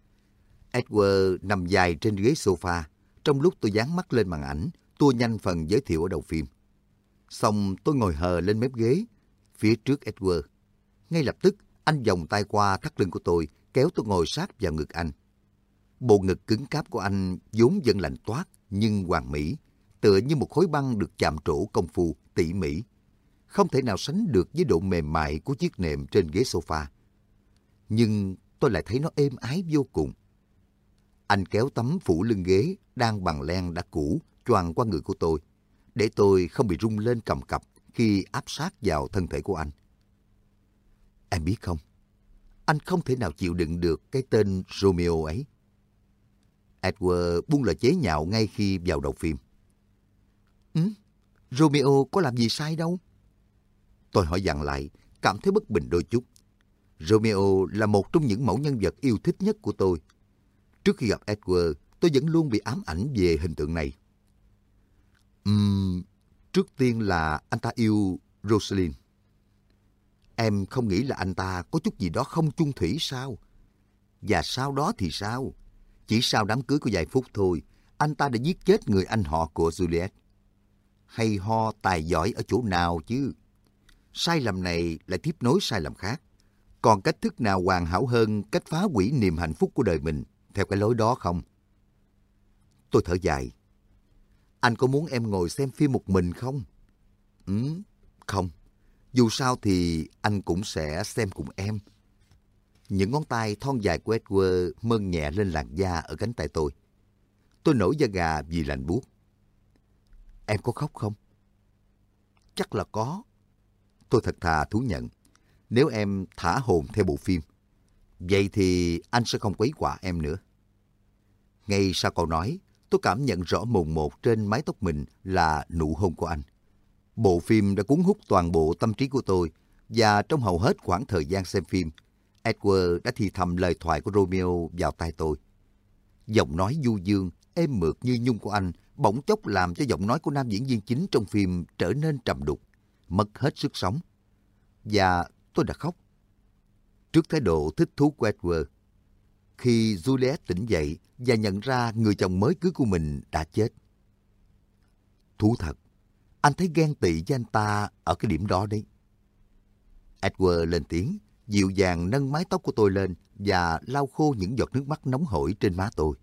S1: Edward nằm dài trên ghế sofa, trong lúc tôi dán mắt lên màn ảnh, tua nhanh phần giới thiệu ở đầu phim. Xong tôi ngồi hờ lên mép ghế, phía trước Edward. Ngay lập tức, anh vòng tay qua thắt lưng của tôi, kéo tôi ngồi sát vào ngực anh. Bộ ngực cứng cáp của anh vốn vẫn lạnh toát nhưng hoàn mỹ, tựa như một khối băng được chạm trổ công phu tỉ mỉ, không thể nào sánh được với độ mềm mại của chiếc nệm trên ghế sofa. Nhưng tôi lại thấy nó êm ái vô cùng. Anh kéo tấm phủ lưng ghế đang bằng len đã cũ choàng qua người của tôi, để tôi không bị rung lên cầm cập khi áp sát vào thân thể của anh. Em biết không, anh không thể nào chịu đựng được cái tên Romeo ấy. Edward buông lời chế nhạo ngay khi vào đầu phim. Ừ, Romeo có làm gì sai đâu. Tôi hỏi dặn lại, cảm thấy bất bình đôi chút. Romeo là một trong những mẫu nhân vật yêu thích nhất của tôi. Trước khi gặp Edward, tôi vẫn luôn bị ám ảnh về hình tượng này. Uhm, trước tiên là anh ta yêu Rosalind. Em không nghĩ là anh ta có chút gì đó không chung thủy sao? Và sau đó thì sao? Chỉ sau đám cưới có vài phút thôi, anh ta đã giết chết người anh họ của Juliet. Hay ho tài giỏi ở chỗ nào chứ? Sai lầm này lại tiếp nối sai lầm khác. Còn cách thức nào hoàn hảo hơn cách phá hủy niềm hạnh phúc của đời mình theo cái lối đó không? Tôi thở dài. Anh có muốn em ngồi xem phim một mình không? Ừ, không. Dù sao thì anh cũng sẽ xem cùng em. Những ngón tay thon dài của Edward mơn nhẹ lên làn da ở cánh tay tôi. Tôi nổi da gà vì lạnh buốt. Em có khóc không? Chắc là có. Tôi thật thà thú nhận. Nếu em thả hồn theo bộ phim, vậy thì anh sẽ không quấy quạ em nữa. Ngay sau câu nói, tôi cảm nhận rõ mồn một trên mái tóc mình là nụ hôn của anh. Bộ phim đã cuốn hút toàn bộ tâm trí của tôi, và trong hầu hết khoảng thời gian xem phim, Edward đã thì thầm lời thoại của Romeo vào tai tôi. Giọng nói du dương, êm mượt như nhung của anh bỗng chốc làm cho giọng nói của nam diễn viên chính trong phim trở nên trầm đục, mất hết sức sống. Và tôi đã khóc. Trước thái độ thích thú của Edward, khi Juliet tỉnh dậy và nhận ra người chồng mới cưới của mình đã chết. Thú thật, anh thấy ghen tị với anh ta ở cái điểm đó đấy. Edward lên tiếng, dịu dàng nâng mái tóc của tôi lên và lau khô những giọt nước mắt nóng hổi trên má tôi.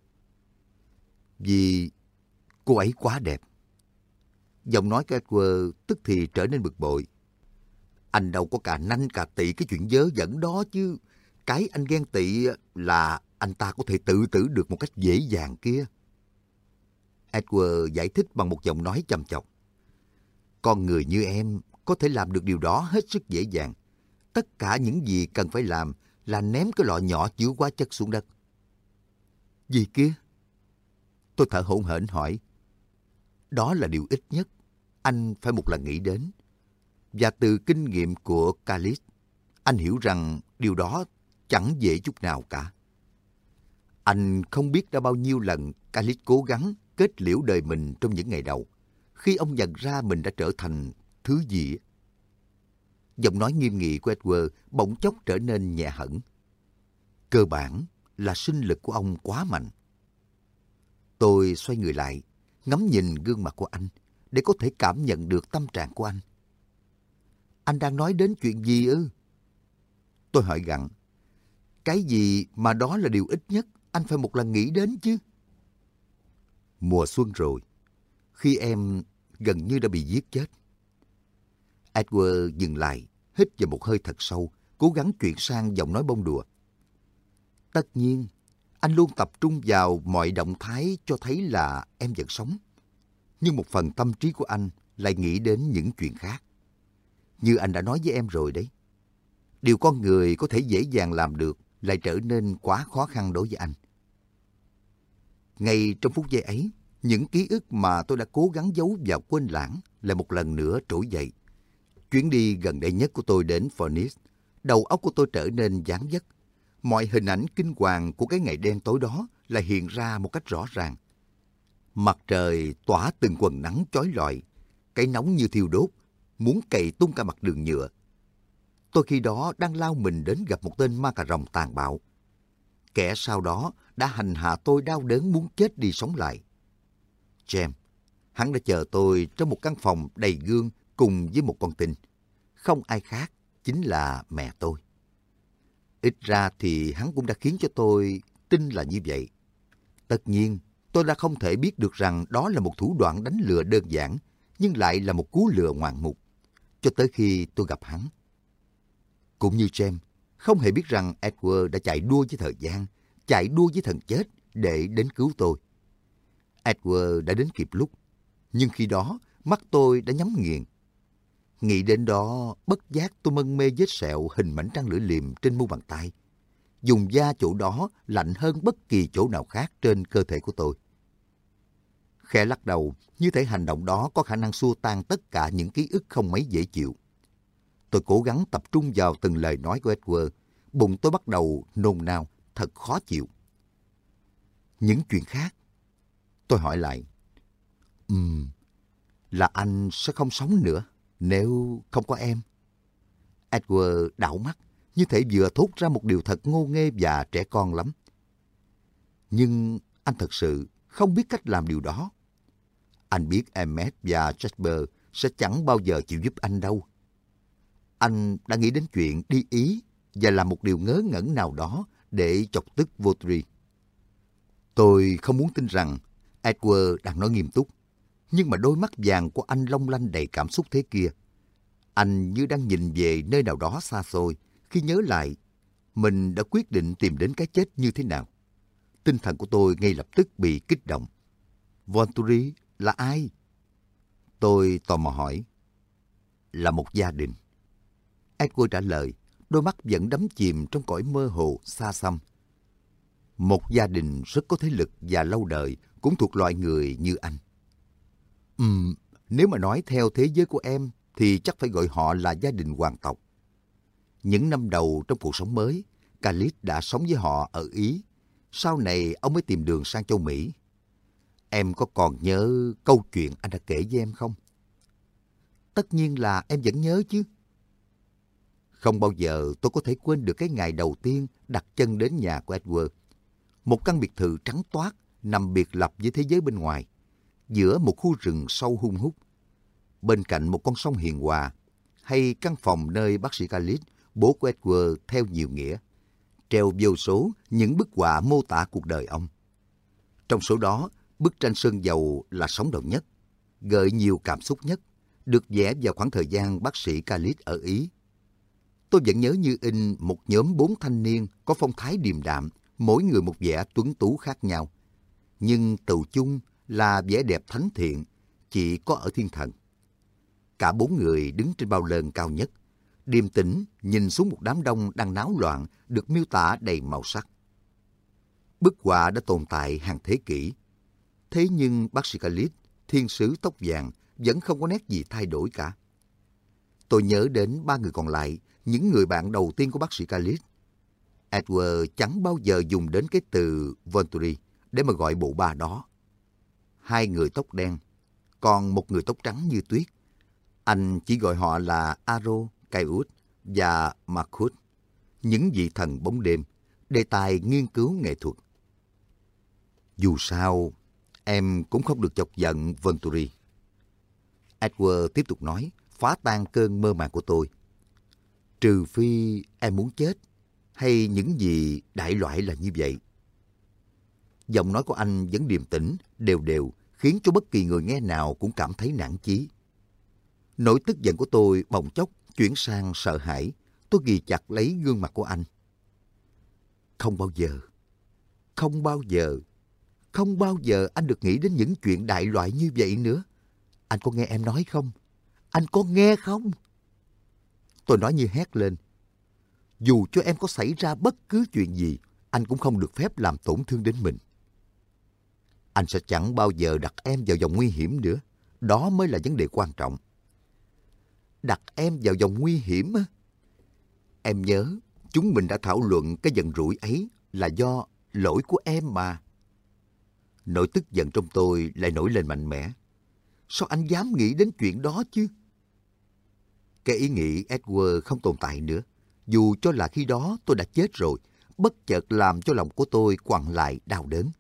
S1: Vì cô ấy quá đẹp. Giọng nói của Edward tức thì trở nên bực bội. Anh đâu có cà nanh cà tị cái chuyện dớ dẫn đó chứ. Cái anh ghen tị là anh ta có thể tự tử được một cách dễ dàng kia. Edward giải thích bằng một giọng nói trầm trọng. Con người như em có thể làm được điều đó hết sức dễ dàng. Tất cả những gì cần phải làm là ném cái lọ nhỏ chứa hóa chất xuống đất. Gì kia? Tôi thở hổn hển hỏi. Đó là điều ít nhất anh phải một lần nghĩ đến. Và từ kinh nghiệm của Calis, anh hiểu rằng điều đó chẳng dễ chút nào cả. Anh không biết đã bao nhiêu lần Calis cố gắng kết liễu đời mình trong những ngày đầu, khi ông nhận ra mình đã trở thành thứ gì. Giọng nói nghiêm nghị của Edward bỗng chốc trở nên nhẹ hẳn. Cơ bản là sinh lực của ông quá mạnh. Tôi xoay người lại, ngắm nhìn gương mặt của anh để có thể cảm nhận được tâm trạng của anh. Anh đang nói đến chuyện gì ư? Tôi hỏi gặng. Cái gì mà đó là điều ít nhất anh phải một lần nghĩ đến chứ? Mùa xuân rồi, khi em gần như đã bị giết chết. Edward dừng lại, hít vào một hơi thật sâu, cố gắng chuyển sang giọng nói bông đùa. Tất nhiên, anh luôn tập trung vào mọi động thái cho thấy là em vẫn sống. Nhưng một phần tâm trí của anh lại nghĩ đến những chuyện khác. Như anh đã nói với em rồi đấy. Điều con người có thể dễ dàng làm được lại trở nên quá khó khăn đối với anh. Ngay trong phút giây ấy, những ký ức mà tôi đã cố gắng giấu và quên lãng lại một lần nữa trỗi dậy. Chuyến đi gần đây nhất của tôi đến Phoenix, đầu óc của tôi trở nên dán dấp. Mọi hình ảnh kinh hoàng của cái ngày đen tối đó lại hiện ra một cách rõ ràng. Mặt trời tỏa từng quầng nắng chói lọi, cái nóng như thiêu đốt, muốn cày tung cả mặt đường nhựa. Tôi khi đó đang lao mình đến gặp một tên ma cà rồng tàn bạo. Kẻ sau đó đã hành hạ tôi đau đớn muốn chết đi sống lại. James, hắn đã chờ tôi trong một căn phòng đầy gương cùng với một con tin. Không ai khác, chính là mẹ tôi. Ít ra thì hắn cũng đã khiến cho tôi tin là như vậy. Tất nhiên, tôi đã không thể biết được rằng đó là một thủ đoạn đánh lừa đơn giản, nhưng lại là một cú lừa ngoạn mục, cho tới khi tôi gặp hắn. Cũng như James, không hề biết rằng Edward đã chạy đua với thời gian, chạy đua với thần chết để đến cứu tôi. Edward đã đến kịp lúc, nhưng khi đó mắt tôi đã nhắm nghiền. Nghĩ đến đó, bất giác tôi mân mê vết sẹo hình mảnh trăng lưỡi liềm trên mu bàn tay. Dùng da chỗ đó lạnh hơn bất kỳ chỗ nào khác trên cơ thể của tôi. Khẽ lắc đầu, như thể hành động đó có khả năng xua tan tất cả những ký ức không mấy dễ chịu. Tôi cố gắng tập trung vào từng lời nói của Edward. Bụng tôi bắt đầu nôn nao, thật khó chịu. Những chuyện khác? Tôi hỏi lại. Ừm, là anh sẽ không sống nữa nếu không có em. Edward đảo mắt, như thể vừa thốt ra một điều thật ngô nghê và trẻ con lắm. Nhưng anh thật sự không biết cách làm điều đó. Anh biết Emmett và Jasper sẽ chẳng bao giờ chịu giúp anh đâu. Anh đã nghĩ đến chuyện đi Ý và làm một điều ngớ ngẩn nào đó để chọc tức Vautry. Tôi không muốn tin rằng Edward đang nói nghiêm túc, nhưng mà đôi mắt vàng của anh long lanh đầy cảm xúc thế kia. Anh như đang nhìn về nơi nào đó xa xôi khi nhớ lại mình đã quyết định tìm đến cái chết như thế nào. Tinh thần của tôi ngay lập tức bị kích động. Venturi là ai? Tôi tò mò hỏi. Là một gia đình. Edward trả lời, đôi mắt vẫn đắm chìm trong cõi mơ hồ xa xăm. Một gia đình rất có thế lực và lâu đời, cũng thuộc loại người như anh. Ừm, nếu mà nói theo thế giới của em, thì chắc phải gọi họ là gia đình hoàng tộc. Những năm đầu trong cuộc sống mới, Khalid đã sống với họ ở Ý. Sau này ông mới tìm đường sang châu Mỹ. Em có còn nhớ câu chuyện anh đã kể với em không? Tất nhiên là em vẫn nhớ chứ. Không bao giờ tôi có thể quên được cái ngày đầu tiên đặt chân đến nhà của Edward. Một căn biệt thự trắng toát nằm biệt lập với thế giới bên ngoài, giữa một khu rừng sâu hun hút. Bên cạnh một con sông hiền hòa, hay căn phòng nơi bác sĩ Khalid, bố của Edward theo nhiều nghĩa, treo vô số những bức họa mô tả cuộc đời ông. Trong số đó, bức tranh sơn dầu là sống động nhất, gợi nhiều cảm xúc nhất, được vẽ vào khoảng thời gian bác sĩ Khalid ở Ý. Tôi vẫn nhớ như in một nhóm bốn thanh niên có phong thái điềm đạm, mỗi người một vẻ tuấn tú khác nhau. Nhưng tựu chung là vẻ đẹp thánh thiện, chỉ có ở thiên thần. Cả bốn người đứng trên bao lơn cao nhất, điềm tĩnh nhìn xuống một đám đông đang náo loạn, được miêu tả đầy màu sắc. Bức họa đã tồn tại hàng thế kỷ. Thế nhưng bác sĩ Khalid, thiên sứ tóc vàng, vẫn không có nét gì thay đổi cả. Tôi nhớ đến ba người còn lại, những người bạn đầu tiên của bác sĩ Khalid. Edward chẳng bao giờ dùng đến cái từ Venturi để mà gọi bộ ba đó. Hai người tóc đen, còn một người tóc trắng như tuyết. Anh chỉ gọi họ là Aro, Caius và Marcus, những vị thần bóng đêm, đề tài nghiên cứu nghệ thuật. Dù sao, em cũng không được chọc giận Venturi. Edward tiếp tục nói, phá tan cơn mơ màng của tôi. Trừ phi em muốn chết, hay những gì đại loại là như vậy. Giọng nói của anh vẫn điềm tĩnh, đều đều, khiến cho bất kỳ người nghe nào cũng cảm thấy nản chí. Nỗi tức giận của tôi bỗng chốc chuyển sang sợ hãi. Tôi ghì chặt lấy gương mặt của anh. Không bao giờ, không bao giờ, không bao giờ anh được nghĩ đến những chuyện đại loại như vậy nữa. Anh có nghe em nói không? Anh có nghe không? Tôi nói như hét lên. Dù cho em có xảy ra bất cứ chuyện gì, anh cũng không được phép làm tổn thương đến mình. Anh sẽ chẳng bao giờ đặt em vào vòng nguy hiểm nữa. Đó mới là vấn đề quan trọng. Đặt em vào vòng nguy hiểm á? Em nhớ, chúng mình đã thảo luận cái giận rủi ấy là do lỗi của em mà. Nỗi tức giận trong tôi lại nổi lên mạnh mẽ. Sao anh dám nghĩ đến chuyện đó chứ? Cái ý nghĩ Edward không tồn tại nữa. Dù cho là khi đó tôi đã chết rồi, bất chợt làm cho lòng của tôi quặn lại đau đớn.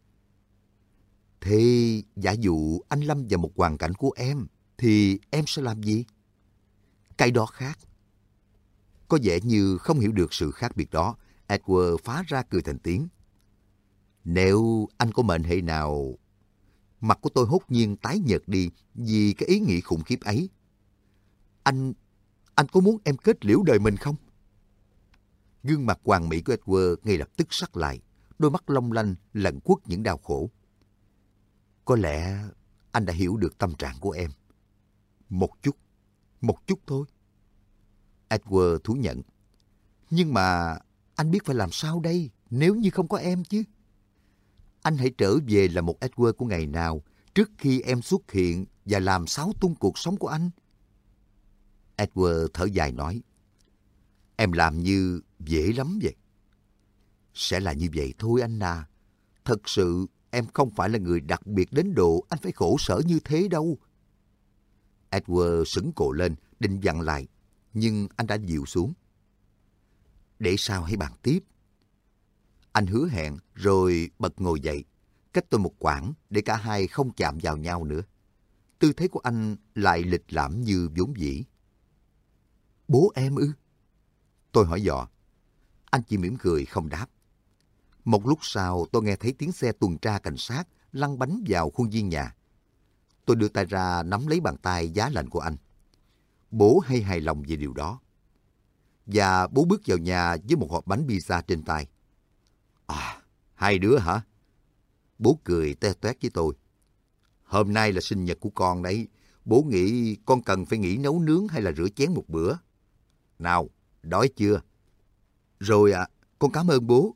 S1: Thế giả dụ anh lâm vào một hoàn cảnh của em, thì em sẽ làm gì? Cái đó khác. Có vẻ như không hiểu được sự khác biệt đó, Edward phá ra cười thành tiếng. Nếu anh có mệnh hệ nào... Mặt của tôi hốt nhiên tái nhợt đi vì cái ý nghĩ khủng khiếp ấy. Anh... anh có muốn em kết liễu đời mình không? Gương mặt hoàn mỹ của Edward ngay lập tức sắc lại, đôi mắt long lanh lẩn quất những đau khổ. Có lẽ anh đã hiểu được tâm trạng của em. Một chút, một chút thôi. Edward thú nhận. Nhưng mà anh biết phải làm sao đây nếu như không có em chứ? Anh hãy trở về là một Edward của ngày nào trước khi em xuất hiện và làm xáo tung cuộc sống của anh. Edward thở dài nói. Em làm như dễ lắm vậy. Sẽ là như vậy thôi anh à. Thật sự em không phải là người đặc biệt đến độ anh phải khổ sở như thế đâu. Edward sững cổ lên, định dặn lại, nhưng anh đã dịu xuống. Để sao hãy bàn tiếp. Anh hứa hẹn rồi bật ngồi dậy, cách tôi một quãng để cả hai không chạm vào nhau nữa. Tư thế của anh lại lịch lãm như vốn dĩ. Bố em ư? Tôi hỏi dò. Anh chỉ mỉm cười không đáp. Một lúc sau tôi nghe thấy tiếng xe tuần tra cảnh sát lăn bánh vào khuôn viên nhà. Tôi đưa tay ra nắm lấy bàn tay giá lạnh của anh. Bố hay hài lòng về điều đó. Và bố bước vào nhà với một hộp bánh pizza trên tay. À, hai đứa hả? Bố cười te toét với tôi. Hôm nay là sinh nhật của con đấy. Bố nghĩ con cần phải nghỉ nấu nướng hay là rửa chén một bữa. Nào, đói chưa? Rồi ạ, à, con cảm ơn bố.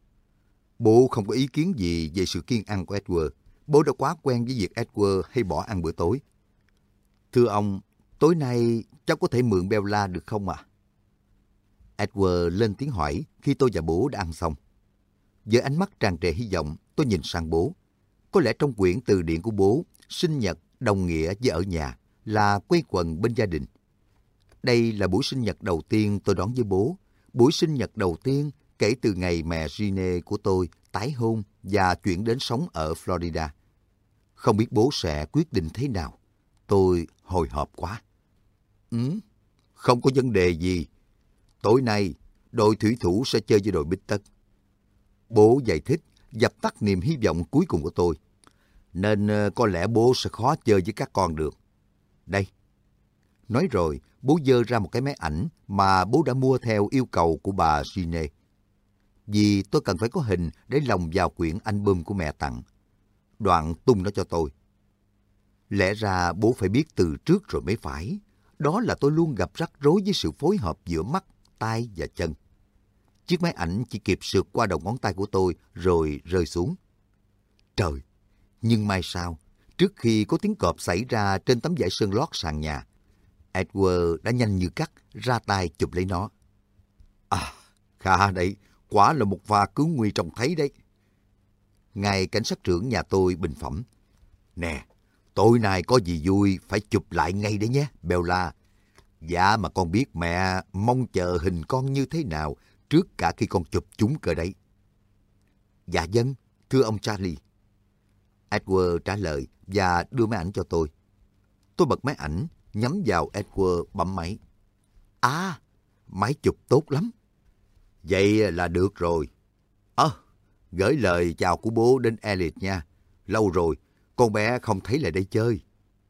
S1: Bố không có ý kiến gì về sự kiêng ăn của Edward. Bố đã quá quen với việc Edward hay bỏ ăn bữa tối. Thưa ông, tối nay cháu có thể mượn Bella được không ạ? À? Edward lên tiếng hỏi khi tôi và bố đã ăn xong. Với ánh mắt tràn trề hy vọng, tôi nhìn sang bố. Có lẽ trong quyển từ điển của bố, sinh nhật đồng nghĩa với ở nhà, là quây quần bên gia đình. Đây là buổi sinh nhật đầu tiên tôi đón với bố. Buổi sinh nhật đầu tiên kể từ ngày mẹ Gine của tôi tái hôn và chuyển đến sống ở Florida. Không biết bố sẽ quyết định thế nào. Tôi hồi hộp quá. Ừ, không có vấn đề gì. Tối nay, đội thủy thủ sẽ chơi với đội bích tất. Bố giải thích, dập tắt niềm hy vọng cuối cùng của tôi. Nên uh, có lẽ bố sẽ khó chơi với các con được. Đây. Nói rồi, bố giơ ra một cái máy ảnh mà bố đã mua theo yêu cầu của bà Gine. Vì tôi cần phải có hình để lồng vào quyển album của mẹ tặng. Đoạn tung nó cho tôi. Lẽ ra bố phải biết từ trước rồi mới phải. Đó là tôi luôn gặp rắc rối với sự phối hợp giữa mắt, tai và chân. Chiếc máy ảnh chỉ kịp sượt qua đầu ngón tay của tôi rồi rơi xuống. Trời! Nhưng mai sau, trước khi có tiếng cọp xảy ra trên tấm vải sơn lót sàn nhà, Edward đã nhanh như cắt ra tay chụp lấy nó. À, khá đấy, quả là một pha cứu nguy trông thấy đấy. Ngài cảnh sát trưởng nhà tôi bình phẩm. Nè, tối nay có gì vui phải chụp lại ngay đấy nhé, Bella. Dạ mà con biết mẹ mong chờ hình con như thế nào trước cả khi con chụp chúng cơ đấy. Dạ vâng, thưa ông Charlie. Edward trả lời và đưa máy ảnh cho tôi. Tôi bật máy ảnh, nhắm vào Edward bấm máy. À, máy chụp tốt lắm. Vậy là được rồi. Ơ, à, gửi lời chào của bố đến Elliot nha. Lâu rồi, con bé không thấy lại đây chơi.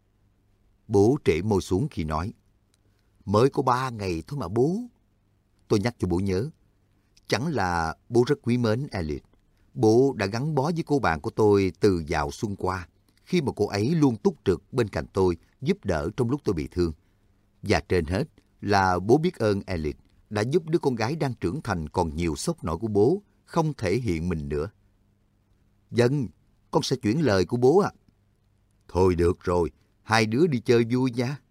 S1: Bố trễ môi xuống khi nói. Mới có ba ngày thôi mà bố. Tôi nhắc cho bố nhớ. Chẳng là bố rất quý mến Elliot. Bố đã gắn bó với cô bạn của tôi từ vào xuân qua, khi mà cô ấy luôn túc trực bên cạnh tôi, giúp đỡ trong lúc tôi bị thương. Và trên hết là bố biết ơn Elliot đã giúp đứa con gái đang trưởng thành còn nhiều sốc nổi của bố không thể hiện mình nữa. Vâng, con sẽ chuyển lời của bố ạ. À. Thôi được rồi, hai đứa đi chơi vui nha.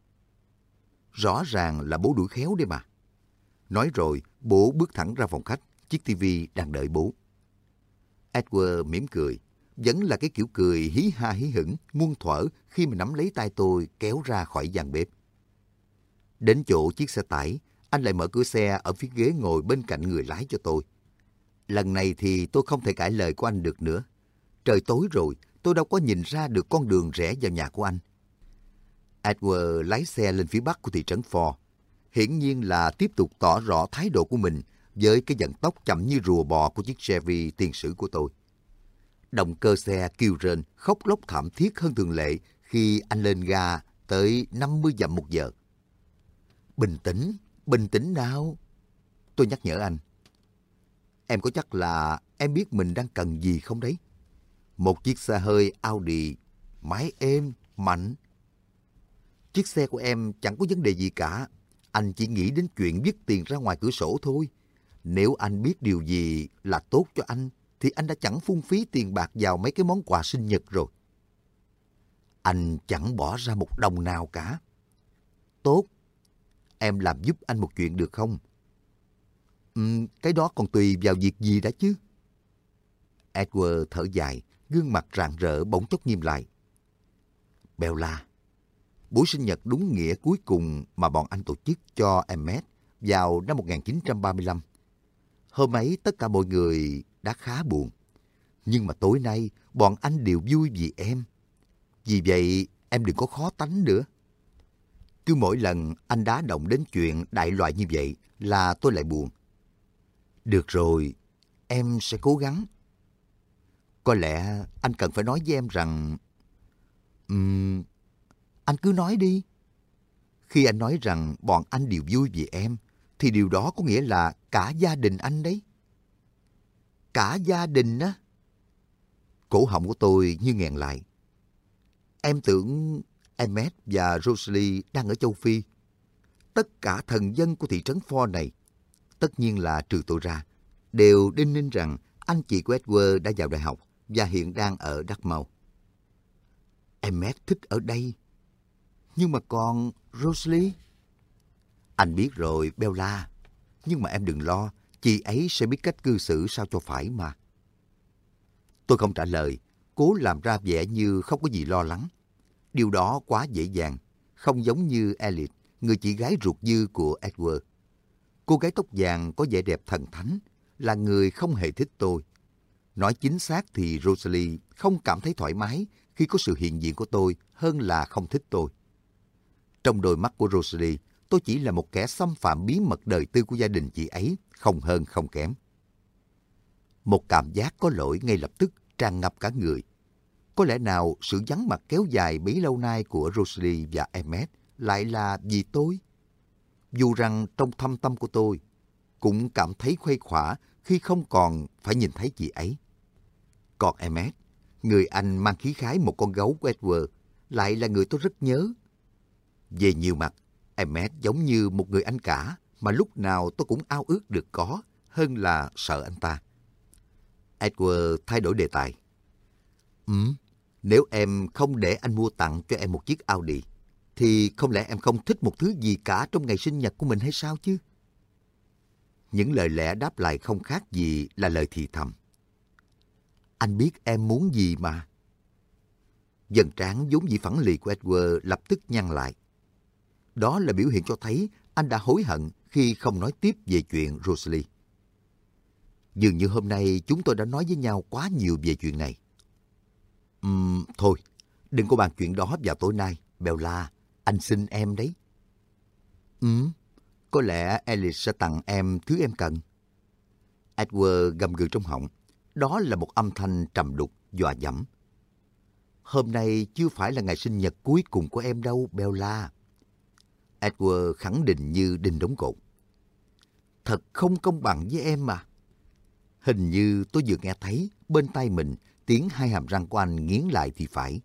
S1: Rõ ràng là bố đuổi khéo đấy mà. Nói rồi, bố bước thẳng ra phòng khách, chiếc tivi đang đợi bố. Edward mỉm cười, vẫn là cái kiểu cười hí ha hí hửng, muôn thuở khi mà nắm lấy tay tôi kéo ra khỏi gian bếp. Đến chỗ chiếc xe tải, anh lại mở cửa xe ở phía ghế ngồi bên cạnh người lái cho tôi. Lần này thì tôi không thể cãi lời của anh được nữa. Trời tối rồi, tôi đâu có nhìn ra được con đường rẽ vào nhà của anh. Edward lái xe lên phía bắc của thị trấn Ford. Hiển nhiên là tiếp tục tỏ rõ thái độ của mình với cái vận tốc chậm như rùa bò của chiếc Chevy tiền sử của tôi. Động cơ xe kêu rên, khóc lóc thảm thiết hơn thường lệ khi anh lên ga tới năm mươi dặm một giờ. Bình tĩnh, bình tĩnh nào. Tôi nhắc nhở anh. Em có chắc là em biết mình đang cần gì không đấy? Một chiếc xe hơi Audi, máy êm, mạnh. Chiếc xe của em chẳng có vấn đề gì cả. Anh chỉ nghĩ đến chuyện viết tiền ra ngoài cửa sổ thôi. Nếu anh biết điều gì là tốt cho anh, thì anh đã chẳng phung phí tiền bạc vào mấy cái món quà sinh nhật rồi. Anh chẳng bỏ ra một đồng nào cả. Tốt. Em làm giúp anh một chuyện được không? Uhm, cái đó còn tùy vào việc gì đã chứ. Edward thở dài, gương mặt rạng rỡ bỗng chốc nghiêm lại. Bella, buổi sinh nhật đúng nghĩa cuối cùng mà bọn anh tổ chức cho Emmet vào năm một nghìn chín trăm ba mươi lăm. Hôm ấy tất cả mọi người đã khá buồn. Nhưng mà tối nay bọn anh đều vui vì em. Vì vậy em đừng có khó tánh nữa. Cứ mỗi lần anh đá động đến chuyện đại loại như vậy là tôi lại buồn. Được rồi, em sẽ cố gắng. Có lẽ anh cần phải nói với em rằng... Uhm, anh cứ nói đi. Khi anh nói rằng bọn anh đều vui vì em, thì điều đó có nghĩa là cả gia đình anh đấy. Cả gia đình á? Cổ họng của tôi như nghẹn lại. Em tưởng Emmett và Rosalie đang ở châu Phi. Tất cả thần dân của thị trấn Ford này, tất nhiên là trừ tôi ra, đều đinh ninh rằng anh chị của Edward đã vào đại học và hiện đang ở Dartmouth. Emmett thích ở đây. Nhưng mà còn Rosalie? Anh biết rồi, Bella. Nhưng mà em đừng lo, chị ấy sẽ biết cách cư xử sao cho phải mà. Tôi không trả lời, cố làm ra vẻ như không có gì lo lắng. Điều đó quá dễ dàng, không giống như Alice, người chị gái ruột dư của Edward. Cô gái tóc vàng có vẻ đẹp thần thánh, là người không hề thích tôi. Nói chính xác thì Rosalie không cảm thấy thoải mái khi có sự hiện diện của tôi hơn là không thích tôi. Trong đôi mắt của Rosalie, tôi chỉ là một kẻ xâm phạm bí mật đời tư của gia đình chị ấy, không hơn không kém. Một cảm giác có lỗi ngay lập tức tràn ngập cả người. Có lẽ nào sự vắng mặt kéo dài bấy lâu nay của Rosalie và Emmett lại là vì tôi? Dù rằng trong thâm tâm của tôi cũng cảm thấy khuây khỏa khi không còn phải nhìn thấy chị ấy. Còn Emmett, người anh mang khí khái một con gấu của Edward, lại là người tôi rất nhớ. Về nhiều mặt, Emmett giống như một người anh cả mà lúc nào tôi cũng ao ước được có, hơn là sợ anh ta. Edward thay đổi đề tài. Ừ, nếu em không để anh mua tặng cho em một chiếc Audi, thì không lẽ em không thích một thứ gì cả trong ngày sinh nhật của mình hay sao chứ? Những lời lẽ đáp lại không khác gì là lời thì thầm. Anh biết em muốn gì mà. Dần trán vốn dĩ phẳng lì của Edward lập tức nhăn lại. Đó là biểu hiện cho thấy anh đã hối hận khi không nói tiếp về chuyện Rosalie. Dường như hôm nay chúng tôi đã nói với nhau quá nhiều về chuyện này. Uhm, thôi, đừng có bàn chuyện đó vào tối nay, Bella, anh xin em đấy. Ừ, có lẽ Alice sẽ tặng em thứ em cần. Edward gầm gừ trong họng. Đó là một âm thanh trầm đục, dọa dẫm. Hôm nay chưa phải là ngày sinh nhật cuối cùng của em đâu, Bella. Edward khẳng định như đinh đóng cột. Thật không công bằng với em mà. Hình như tôi vừa nghe thấy bên tai mình tiếng hai hàm răng của anh nghiến lại thì phải.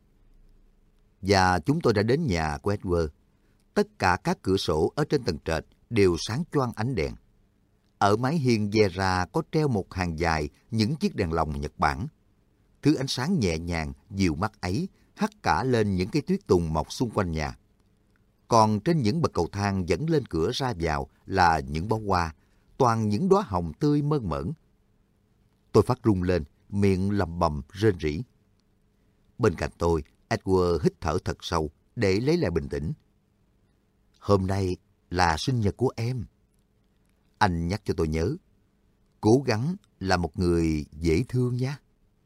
S1: Và chúng tôi đã đến nhà của Edward. Tất cả các cửa sổ ở trên tầng trệt đều sáng choang ánh đèn. Ở mái hiên ve ra có treo một hàng dài những chiếc đèn lồng Nhật Bản. Thứ ánh sáng nhẹ nhàng, dịu mắt ấy hắt cả lên những cây tuyết tùng mọc xung quanh nhà. Còn trên những bậc cầu thang dẫn lên cửa ra vào là những bó hoa, toàn những đóa hồng tươi mơn mởn. Tôi phát run lên, miệng lầm bầm rên rỉ. Bên cạnh tôi, Edward hít thở thật sâu để lấy lại bình tĩnh. Hôm nay là sinh nhật của em. Anh nhắc cho tôi nhớ. Cố gắng là một người dễ thương nhé.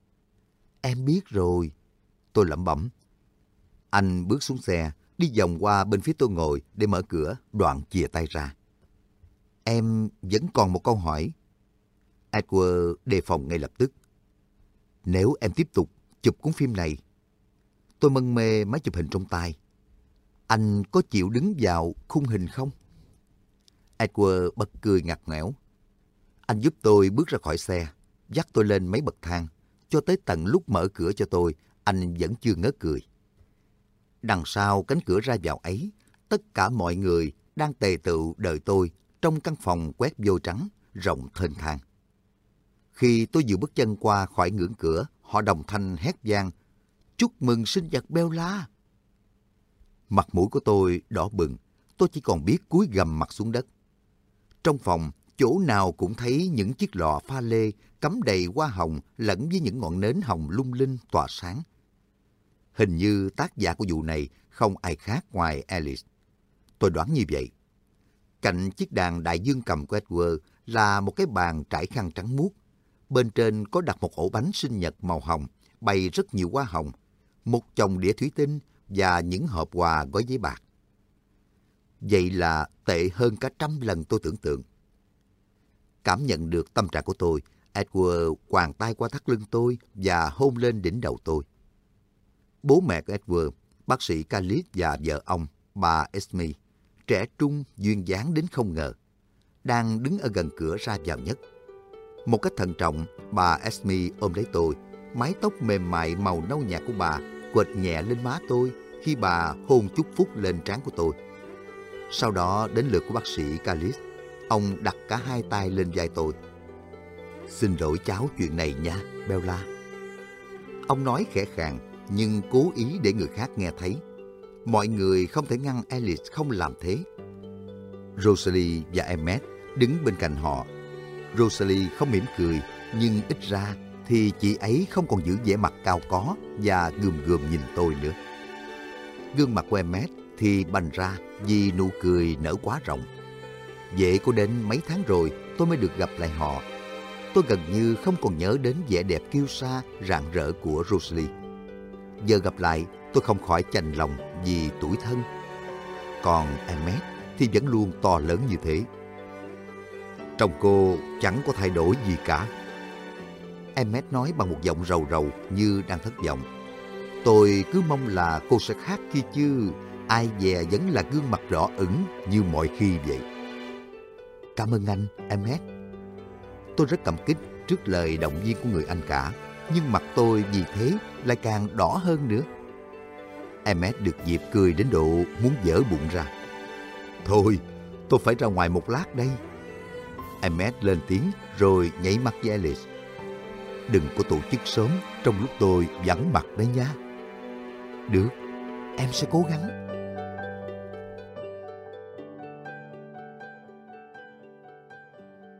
S1: Em biết rồi. Tôi lẩm bẩm. Anh bước xuống xe, đi vòng qua bên phía tôi ngồi để mở cửa, đoạn chìa tay ra. Em vẫn còn một câu hỏi. Edward đề phòng ngay lập tức. Nếu em tiếp tục chụp cuốn phim này, tôi mân mê máy chụp hình trong tay. Anh có chịu đứng vào khung hình không? Edward bật cười ngặt nghẽo. Anh giúp tôi bước ra khỏi xe, dắt tôi lên mấy bậc thang. Cho tới tận lúc mở cửa cho tôi, anh vẫn chưa ngớt cười. Đằng sau cánh cửa ra vào ấy, tất cả mọi người đang tề tựu đợi tôi trong căn phòng quét vôi trắng, rộng thênh thang. Khi tôi vừa bước chân qua khỏi ngưỡng cửa, họ đồng thanh hét vang, chúc mừng sinh nhật Bella. Mặt mũi của tôi đỏ bừng, tôi chỉ còn biết cúi gằm mặt xuống đất. Trong phòng, chỗ nào cũng thấy những chiếc lọ pha lê cắm đầy hoa hồng lẫn với những ngọn nến hồng lung linh tỏa sáng. Hình như tác giả của vụ này không ai khác ngoài Alice. Tôi đoán như vậy. Cạnh chiếc đàn đại dương cầm của Edward là một cái bàn trải khăn trắng muốt. Bên trên có đặt một ổ bánh sinh nhật màu hồng, bày rất nhiều hoa hồng, một chồng đĩa thủy tinh và những hộp quà gói giấy bạc. Vậy là tệ hơn cả trăm lần tôi tưởng tượng. Cảm nhận được tâm trạng của tôi, Edward quàng tay qua thắt lưng tôi và hôn lên đỉnh đầu tôi. Bố mẹ của Edward, bác sĩ Khalid và vợ ông, bà Esme, trẻ trung, duyên dáng đến không ngờ, đang đứng ở gần cửa ra vào nhất. Một cách thận trọng, bà Esme ôm lấy tôi, mái tóc mềm mại màu nâu nhạt của bà quệt nhẹ lên má tôi khi bà hôn chúc phúc lên trán của tôi. Sau đó đến lượt của bác sĩ Callis. Ông đặt cả hai tay lên vai tôi. Xin lỗi cháu chuyện này nha, Bella. Ông nói khẽ khàng, nhưng cố ý để người khác nghe thấy. Mọi người không thể ngăn Alice không làm thế. Rosalie và Emmet đứng bên cạnh họ. Rosalie không mỉm cười, nhưng ít ra thì chị ấy không còn giữ vẻ mặt cao có và gườm gườm nhìn tôi nữa. Gương mặt của Emmet thì bành ra vì nụ cười nở quá rộng. Vậy có đến mấy tháng rồi tôi mới được gặp lại họ. Tôi gần như không còn nhớ đến vẻ đẹp kiêu sa, rạng rỡ của Rosalie. Giờ gặp lại, tôi không khỏi chạnh lòng vì tủi thân. Còn Emmet thì vẫn luôn to lớn như thế. Trông cô chẳng có thay đổi gì cả. Emmet nói bằng một giọng rầu rầu như đang thất vọng. Tôi cứ mong là cô sẽ khác kia chứ. Ai dè vẫn là gương mặt đỏ ửng như mọi khi vậy. Cảm ơn anh, Emmet. Tôi rất cảm kích trước lời động viên của người anh cả, nhưng mặt tôi vì thế lại càng đỏ hơn nữa. Emmet được dịp cười đến độ muốn vỡ bụng ra. Thôi, tôi phải ra ngoài một lát đây. Emmet lên tiếng rồi nhảy mắt với Alice. Đừng có tổ chức sớm trong lúc tôi vắng mặt đấy nhá. Được, em sẽ cố gắng.